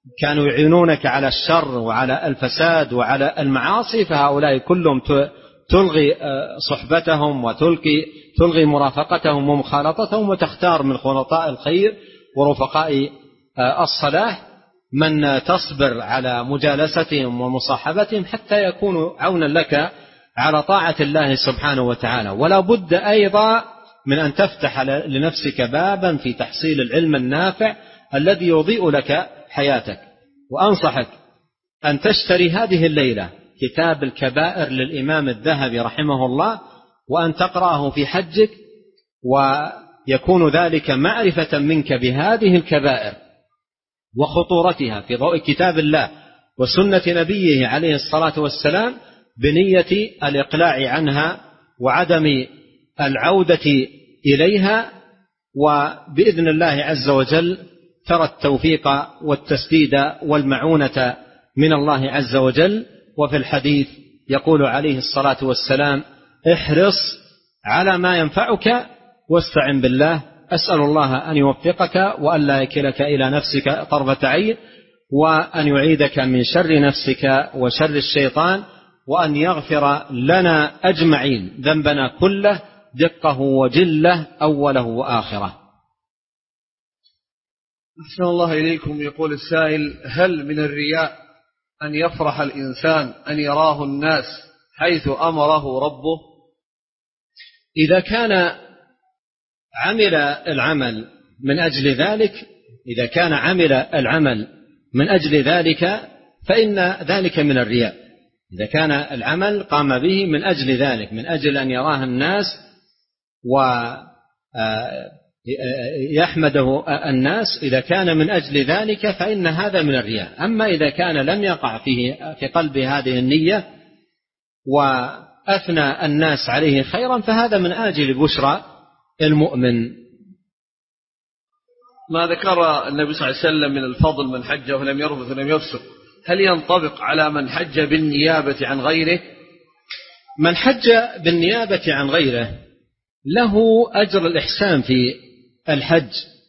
كانوا يعينونك على الشر وعلى الفساد وعلى المعاصي، فهؤلاء كلهم تلغي صحبتهم وتلغي مرافقتهم ومخالطتهم، وتختار من خلطاء الخير ورفقاء الصلاح من تصبر على مجالستهم ومصاحبتهم حتى يكونوا عونا لك على طاعة الله سبحانه وتعالى. ولا بد أيضا من أن تفتح لنفسك بابا في تحصيل العلم النافع الذي يضيء لك حياتك. وأنصحك أن تشتري هذه الليلة كتاب الكبائر للإمام الذهبي رحمه الله، وأن تقرأه في حجك، ويكون ذلك معرفة منك بهذه الكبائر وخطورتها في ضوء كتاب الله وسنة نبيه عليه الصلاة والسلام، بنية الإقلاع عنها وعدم العودة إليها. وبإذن الله عز وجل ترى التوفيق والتسديد والمعونة من الله عز وجل. وفي الحديث يقول عليه الصلاة والسلام: احرص على ما ينفعك واستعن بالله. أسأل الله أن يوفقك وأن لا يكلك إلى نفسك طرفة عين، وأن يعيدك من شر نفسك وشر الشيطان، وأن يغفر لنا أجمعين ذنبنا كله دقه وجله أوله وآخره. أحسن الله إليكم. يقول السائل: هل من الرياء أن يفرح الإنسان أن يراه الناس حيث أمره ربه؟ إذا كان عمل العمل من أجل ذلك، إذا كان عمل العمل من أجل ذلك فإن ذلك من الرياء. إذا كان العمل قام به من أجل ذلك، من أجل أن يراه الناس ويحمده الناس، إذا كان من أجل ذلك فإن هذا من الرياء. أما إذا كان لم يقع فيه في قلبه هذه النية وأثنى الناس عليه خيرا، فهذا من أجل بشرى المؤمن. ما ذكر النبي صلى الله عليه وسلم من الفضل من حج ولم يرفث ولم يفسق، هل ينطبق على من حج بالنيابة عن غيره؟ من حج بالنيابة عن غيره له أجر الإحسان في الحج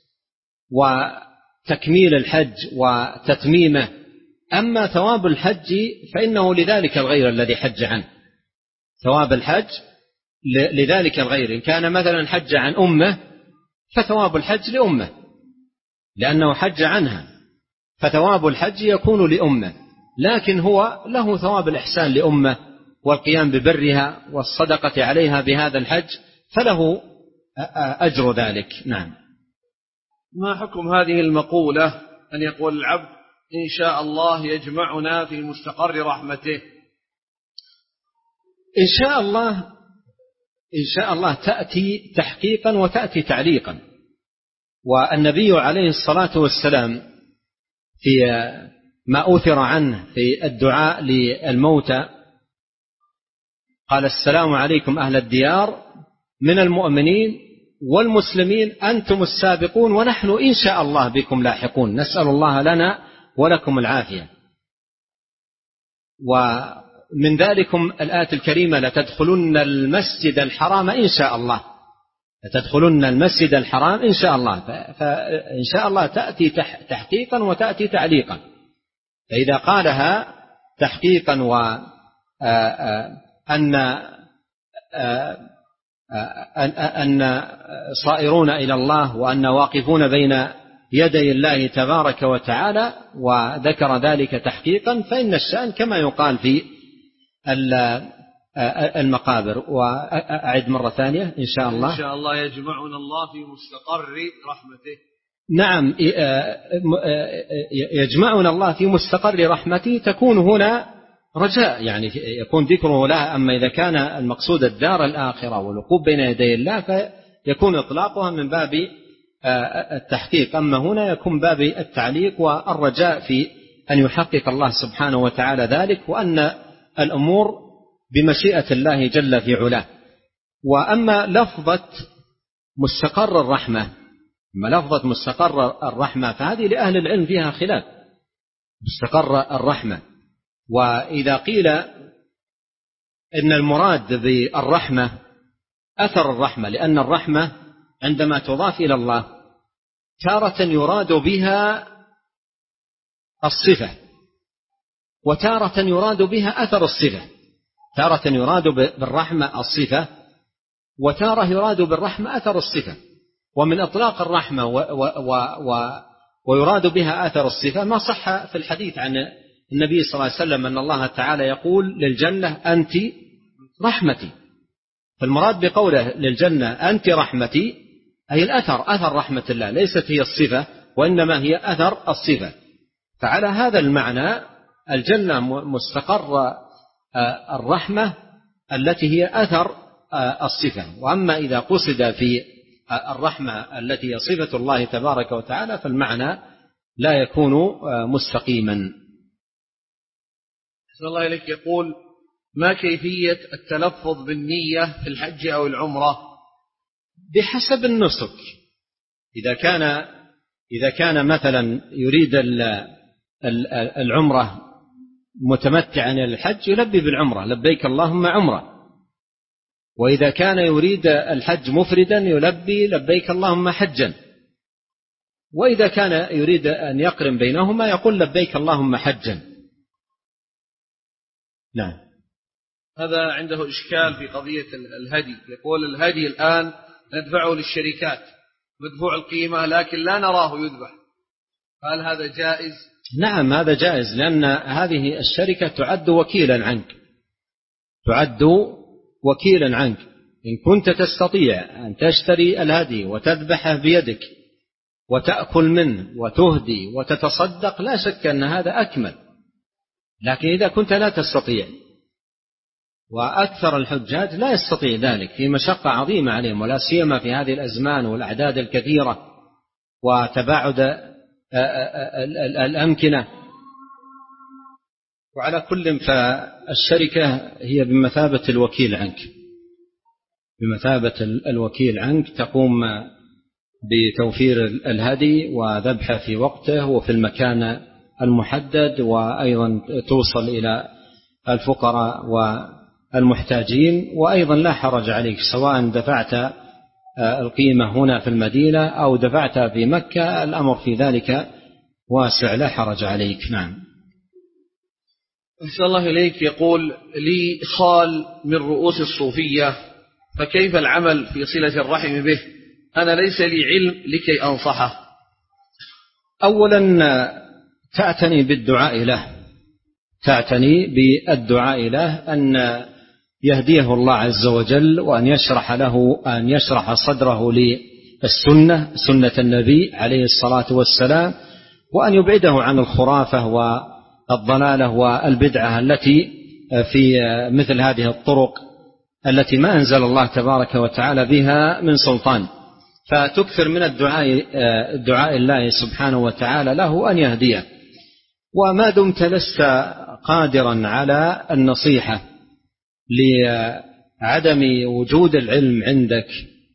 وتكميل الحج وتتميمه. أما ثواب الحج فإنه لذلك الغير الذي حج عنه، ثواب الحج لذلك الغير. إن كان مثلا حج عن أمه فثواب الحج لأمه لأنه حج عنها، فثواب الحج يكون لأمه، لكن هو له ثواب الإحسان لأمه والقيام ببرها والصدقة عليها بهذا الحج، فله أجر ذلك. نعم. ما حكم هذه المقولة أن يقول العبد: إن شاء الله يجمعنا في مستقر رحمته؟ إن شاء الله تأتي تحقيقا وتأتي تعليقا. والنبي عليه الصلاة والسلام في ما أوثر عنه في الدعاء للموتى قال: السلام عليكم أهل الديار من المؤمنين والمسلمين، أنتم السابقون ونحن إن شاء الله بكم لاحقون، نسأل الله لنا ولكم العافية. ومن ذلكم الآية الكريمة: لتدخلن المسجد الحرام إن شاء الله، لتدخلن المسجد الحرام إن شاء الله. فإن شاء الله تأتي تحقيقا وتأتي تعليقا. فإذا قالها تحقيقا أن صائرون إلى الله وأن واقفون بين يدي الله تبارك وتعالى، وذكر ذلك تحقيقا، فإن الشأن كما يقال في المقابر. وأعد مرة ثانية: إن شاء الله، إن شاء الله يجمعنا الله في مستقر رحمته. نعم، يجمعنا الله في مستقر رحمته، تكون هنا رجاء، يعني يكون ذكره لها. أما إذا كان المقصود الدار الآخرة والوقوف بين يدي الله فيكون إطلاقها من باب التحقيق، أما هنا يكون باب التعليق والرجاء في أن يحقق الله سبحانه وتعالى ذلك، وأن الأمور بمشيئة الله جل في علاه. وأما لفظة مستقر الرحمة، لفظة مستقر الرحمة فهذه لأهل العلم فيها خلاف، مستقر الرحمة. وإذا قيل إن المراد بالرحمة أثر الرحمة، لأن الرحمة عندما تضاف إلى الله تارة يراد بها الصفة، وتارة يراد بها أثر الصفة، تارة يراد بالرحمة الصفة، وتارة يراد بالرحمة أثر الصفة. ومن إطلاق الرحمة ويراد بها أثر الصفة ما صح في الحديث عن النبي صلى الله عليه وسلم أن الله تعالى يقول للجنة أنت رحمتي. فالمراد بقوله للجنة أنت رحمتي أي الأثر، أثر رحمة الله، ليست هي الصفة وإنما هي أثر الصفة. فعلى هذا المعنى الجنة مستقر الرحمة التي هي أثر الصفة. وأما إذا قصد في الرحمة التي هي صفة الله تبارك وتعالى فالمعنى لا يكون مستقيما. أحسن الله إليك. يقول: ما كيفية التلفظ بالنية في الحج أو العمرة؟ بحسب النسك. إذا كان مثلا يريد العمرة متمتعا إلى الحج يلبي بالعمرة لبيك اللهم عمرة، وإذا كان يريد الحج مفردا يلبي لبيك اللهم حجا، وإذا كان يريد أن يقرن بينهما يقول لبيك اللهم حجا. نعم. هذا عنده إشكال في قضية الهدي. يقول: الهدي الآن ندفعه للشركات مدفوع القيمة لكن لا نراه يذبح، هل هذا جائز؟ نعم هذا جائز، لأن هذه الشركة تعد وكيلا عنك، تعد وكيلا عنك. إن كنت تستطيع أن تشتري الهدي وتذبحه بيدك وتأكل منه وتهدي وتتصدق لا شك أن هذا أكمل، لكن إذا كنت لا تستطيع، وأكثر الحجاج لا يستطيع ذلك، في مشقة عظيمة عليهم، ولا سيما في هذه الأزمان والأعداد الكثيرة وتباعد الأمكنة. وعلى كل فالشركة هي بمثابة الوكيل عنك، بمثابة الوكيل عنك، تقوم بتوفير الهدي وذبحه في وقته وفي المكان المحدد، وأيضا توصل إلى الفقراء والمحتاجين. وأيضا لا حرج عليك سواء دفعت القيمة هنا في المدينة أو دفعتها في مكة، الأمر في ذلك واسع لا حرج عليك. نعم. أحسن الله إليك. يقول: لي خال من رؤوس الصوفية، فكيف العمل في صلة الرحم به؟ أنا ليس لي علم لكي أنصحه. أولا تعتني بالدعاء له، تعتني بالدعاء له أن يهديه الله عز وجل، وأن يشرح له، أن يشرح صدره للسنة، سنة النبي عليه الصلاة والسلام، وأن يبعده عن الخرافة والضلالة والبدعة التي في مثل هذه الطرق التي ما أنزل الله تبارك وتعالى بها من سلطان. فتكثر من الدعاء الله سبحانه وتعالى له أن يهديه. وما دمت لست قادرا على النصيحة لعدم وجود العلم عندك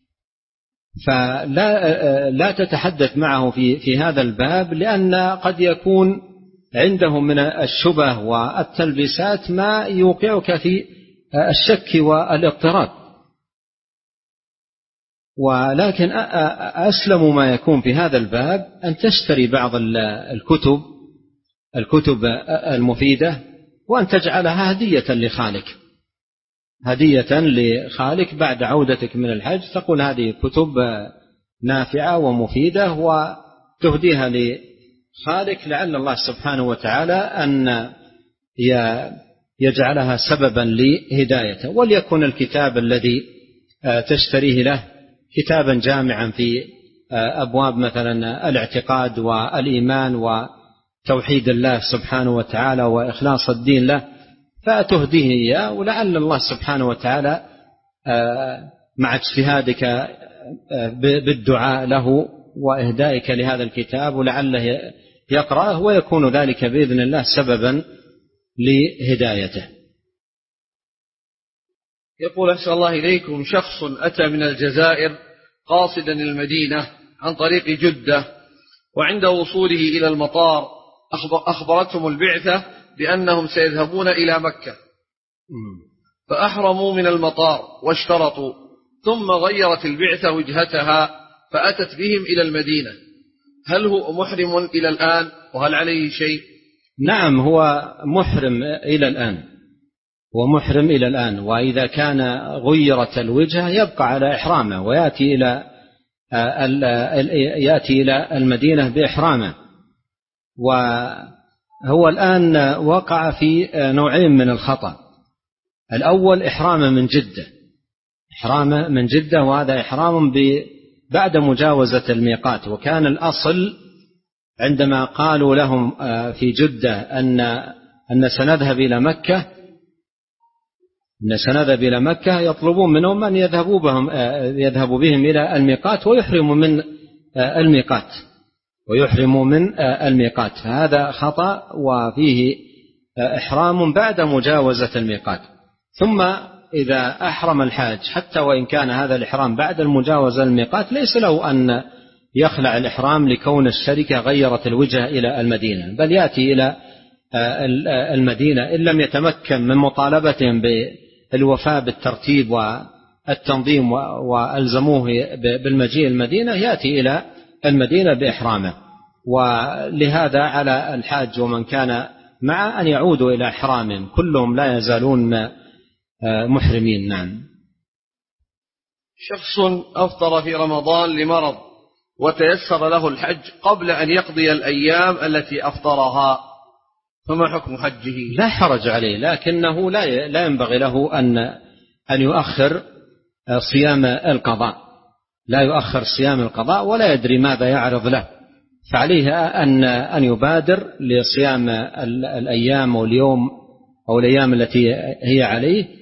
فلا تتحدث معه في هذا الباب، لأن قد يكون عنده من الشبه والتلبيسات ما يوقعك في الشك والاضطراب. ولكن أسلم ما يكون في هذا الباب أن تشتري بعض الكتب المفيدة وأن تجعلها هدية لخالك، هدية لخالك بعد عودتك من الحج، تقول هذه كتب نافعة ومفيدة وتهديها لخالك، لعل الله سبحانه وتعالى أن يجعلها سببا لهدايته. وليكن الكتاب الذي تشتريه له كتابا جامعا في أبواب مثلا الاعتقاد والإيمان وتوحيد الله سبحانه وتعالى وإخلاص الدين له، فتهديه إياه، ولعل الله سبحانه وتعالى مع اجتهادك بالدعاء له وإهدائك لهذا الكتاب ولعله يقرأه ويكون ذلك بإذن الله سببا لهدايته. يقول: أحسن الله إليكم، شخص أتى من الجزائر قاصدا المدينة عن طريق جدة، وعند وصوله إلى المطار أخبرتهم البعثة بأنهم سيذهبون إلى مكة، فأحرموا من المطار واشترطوا، ثم غيرت البعثة وجهتها فأتت بهم إلى المدينة. هل هو محرم إلى الآن وهل عليه شيء؟ نعم، هو محرم إلى الآن، ومحرم إلى الآن، وإذا كان غيرت الوجهة يبقى على إحرامه ويأتي إلى المدينة بإحرامه. وهو الآن وقع في نوعين من الخطأ. الأول إحرامه من جدة، وهذا إحرام بعد مجاوزة الميقات. وكان الأصل عندما قالوا لهم في جدة أن سنذهب إلى مكة يطلبون منهم أن يذهبوا بهم إلى الميقات ويحرموا من الميقات. هذا خطأ، وفيه إحرام بعد مجاوزة الميقات. ثم إذا أحرم الحاج حتى وإن كان هذا الإحرام بعد المجاوزة الميقات ليس له أن يخلع الإحرام لكون الشركة غيرت الوجهة إلى المدينة، بل يأتي إلى المدينة إن لم يتمكن من مطالبتهم بالوفاء بالترتيب والتنظيم وألزموه بالمجيء المدينة، يأتي إلى المدينة بإحرامه. ولهذا على الحاج ومن كان مع أن يعودوا إلى إحرامهم، كلهم لا يزالون محرمين. نعم. شخص أفطر في رمضان لمرض وتيسر له الحج قبل أن يقضي الأيام التي أفطرها، فما حكم حجه؟ لا حرج عليه، لكنه لا ينبغي له أن يؤخر صيام القضاء، لا يؤخر صيام القضاء ولا يدري ماذا يعرض له، فعليه أن يبادر لصيام الأيام واليوم أو الأيام التي هي عليه.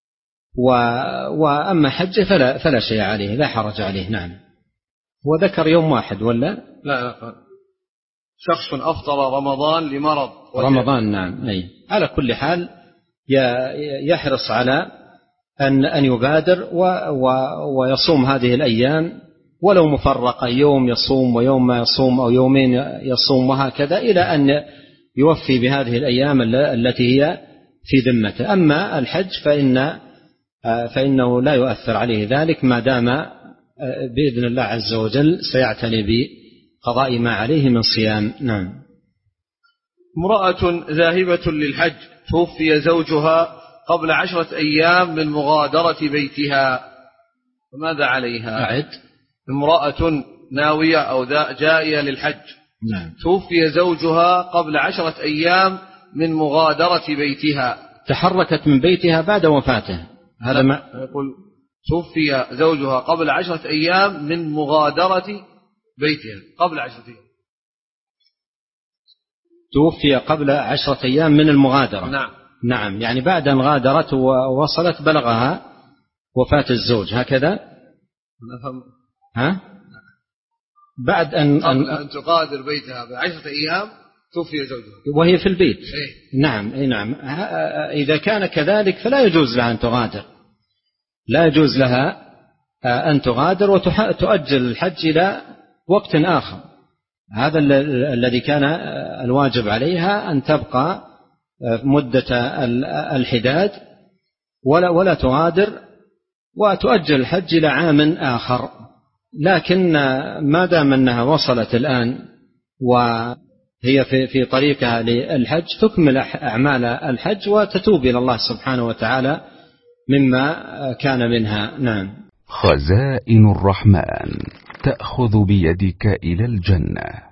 وأما حجه فلا شيء عليه، لا حرج عليه. نعم. وذكر يوم واحد ولا لا؟ شخص أفطر رمضان لمرض رمضان. نعم. أي. على كل حال يحرص على أن يبادر ويصوم هذه الأيام ولو مفرقة، يوم يصوم ويوم ما يصوم أو يومين يصوم، وهكذا إلى أن يوفي بهذه الأيام التي هي في ذمته. أما الحج فإنه لا يؤثر عليه ذلك ما دام بإذن الله عز وجل سيعتني بقضاء ما عليه من صيام. نعم. امرأة ذاهبة للحج توفي زوجها قبل 10 أيام من مغادرة بيتها، فماذا عليها؟ أعد. امرأة ناوية أو جائية للحج. نعم. توفي زوجها قبل 10 أيام من مغادرة بيتها. تحركت من بيتها بعد وفاته. هذا ما يقول توفي زوجها قبل 10 أيام من مغادرة بيتها. قبل 10 أيام توفي قبل 10 أيام من المغادرة. نعم. نعم، يعني بعد أن غادرت ووصلت بلغها وفاة الزوج، هكذا؟ نفهم. ها؟ بعد أن تغادر بيتها ب10 أيام توفي زوجها وهي في البيت. إيه؟ نعم. نعم. إذا كان كذلك فلا يجوز لها أن تغادر، لا يجوز لها أن تغادر وتؤجل الحج إلى وقت آخر. هذا الذي كان الواجب عليها أن تبقى مدة الحداد ولا تغادر وتؤجل الحج إلى عام آخر. لكن ما دام أنها وصلت الآن وهي في طريقها للحج تكمل أعمال الحج وتتوب إلى الله سبحانه وتعالى مما كان منها. نعم. خزائن الرحمن تأخذ بيدك إلى الجنة.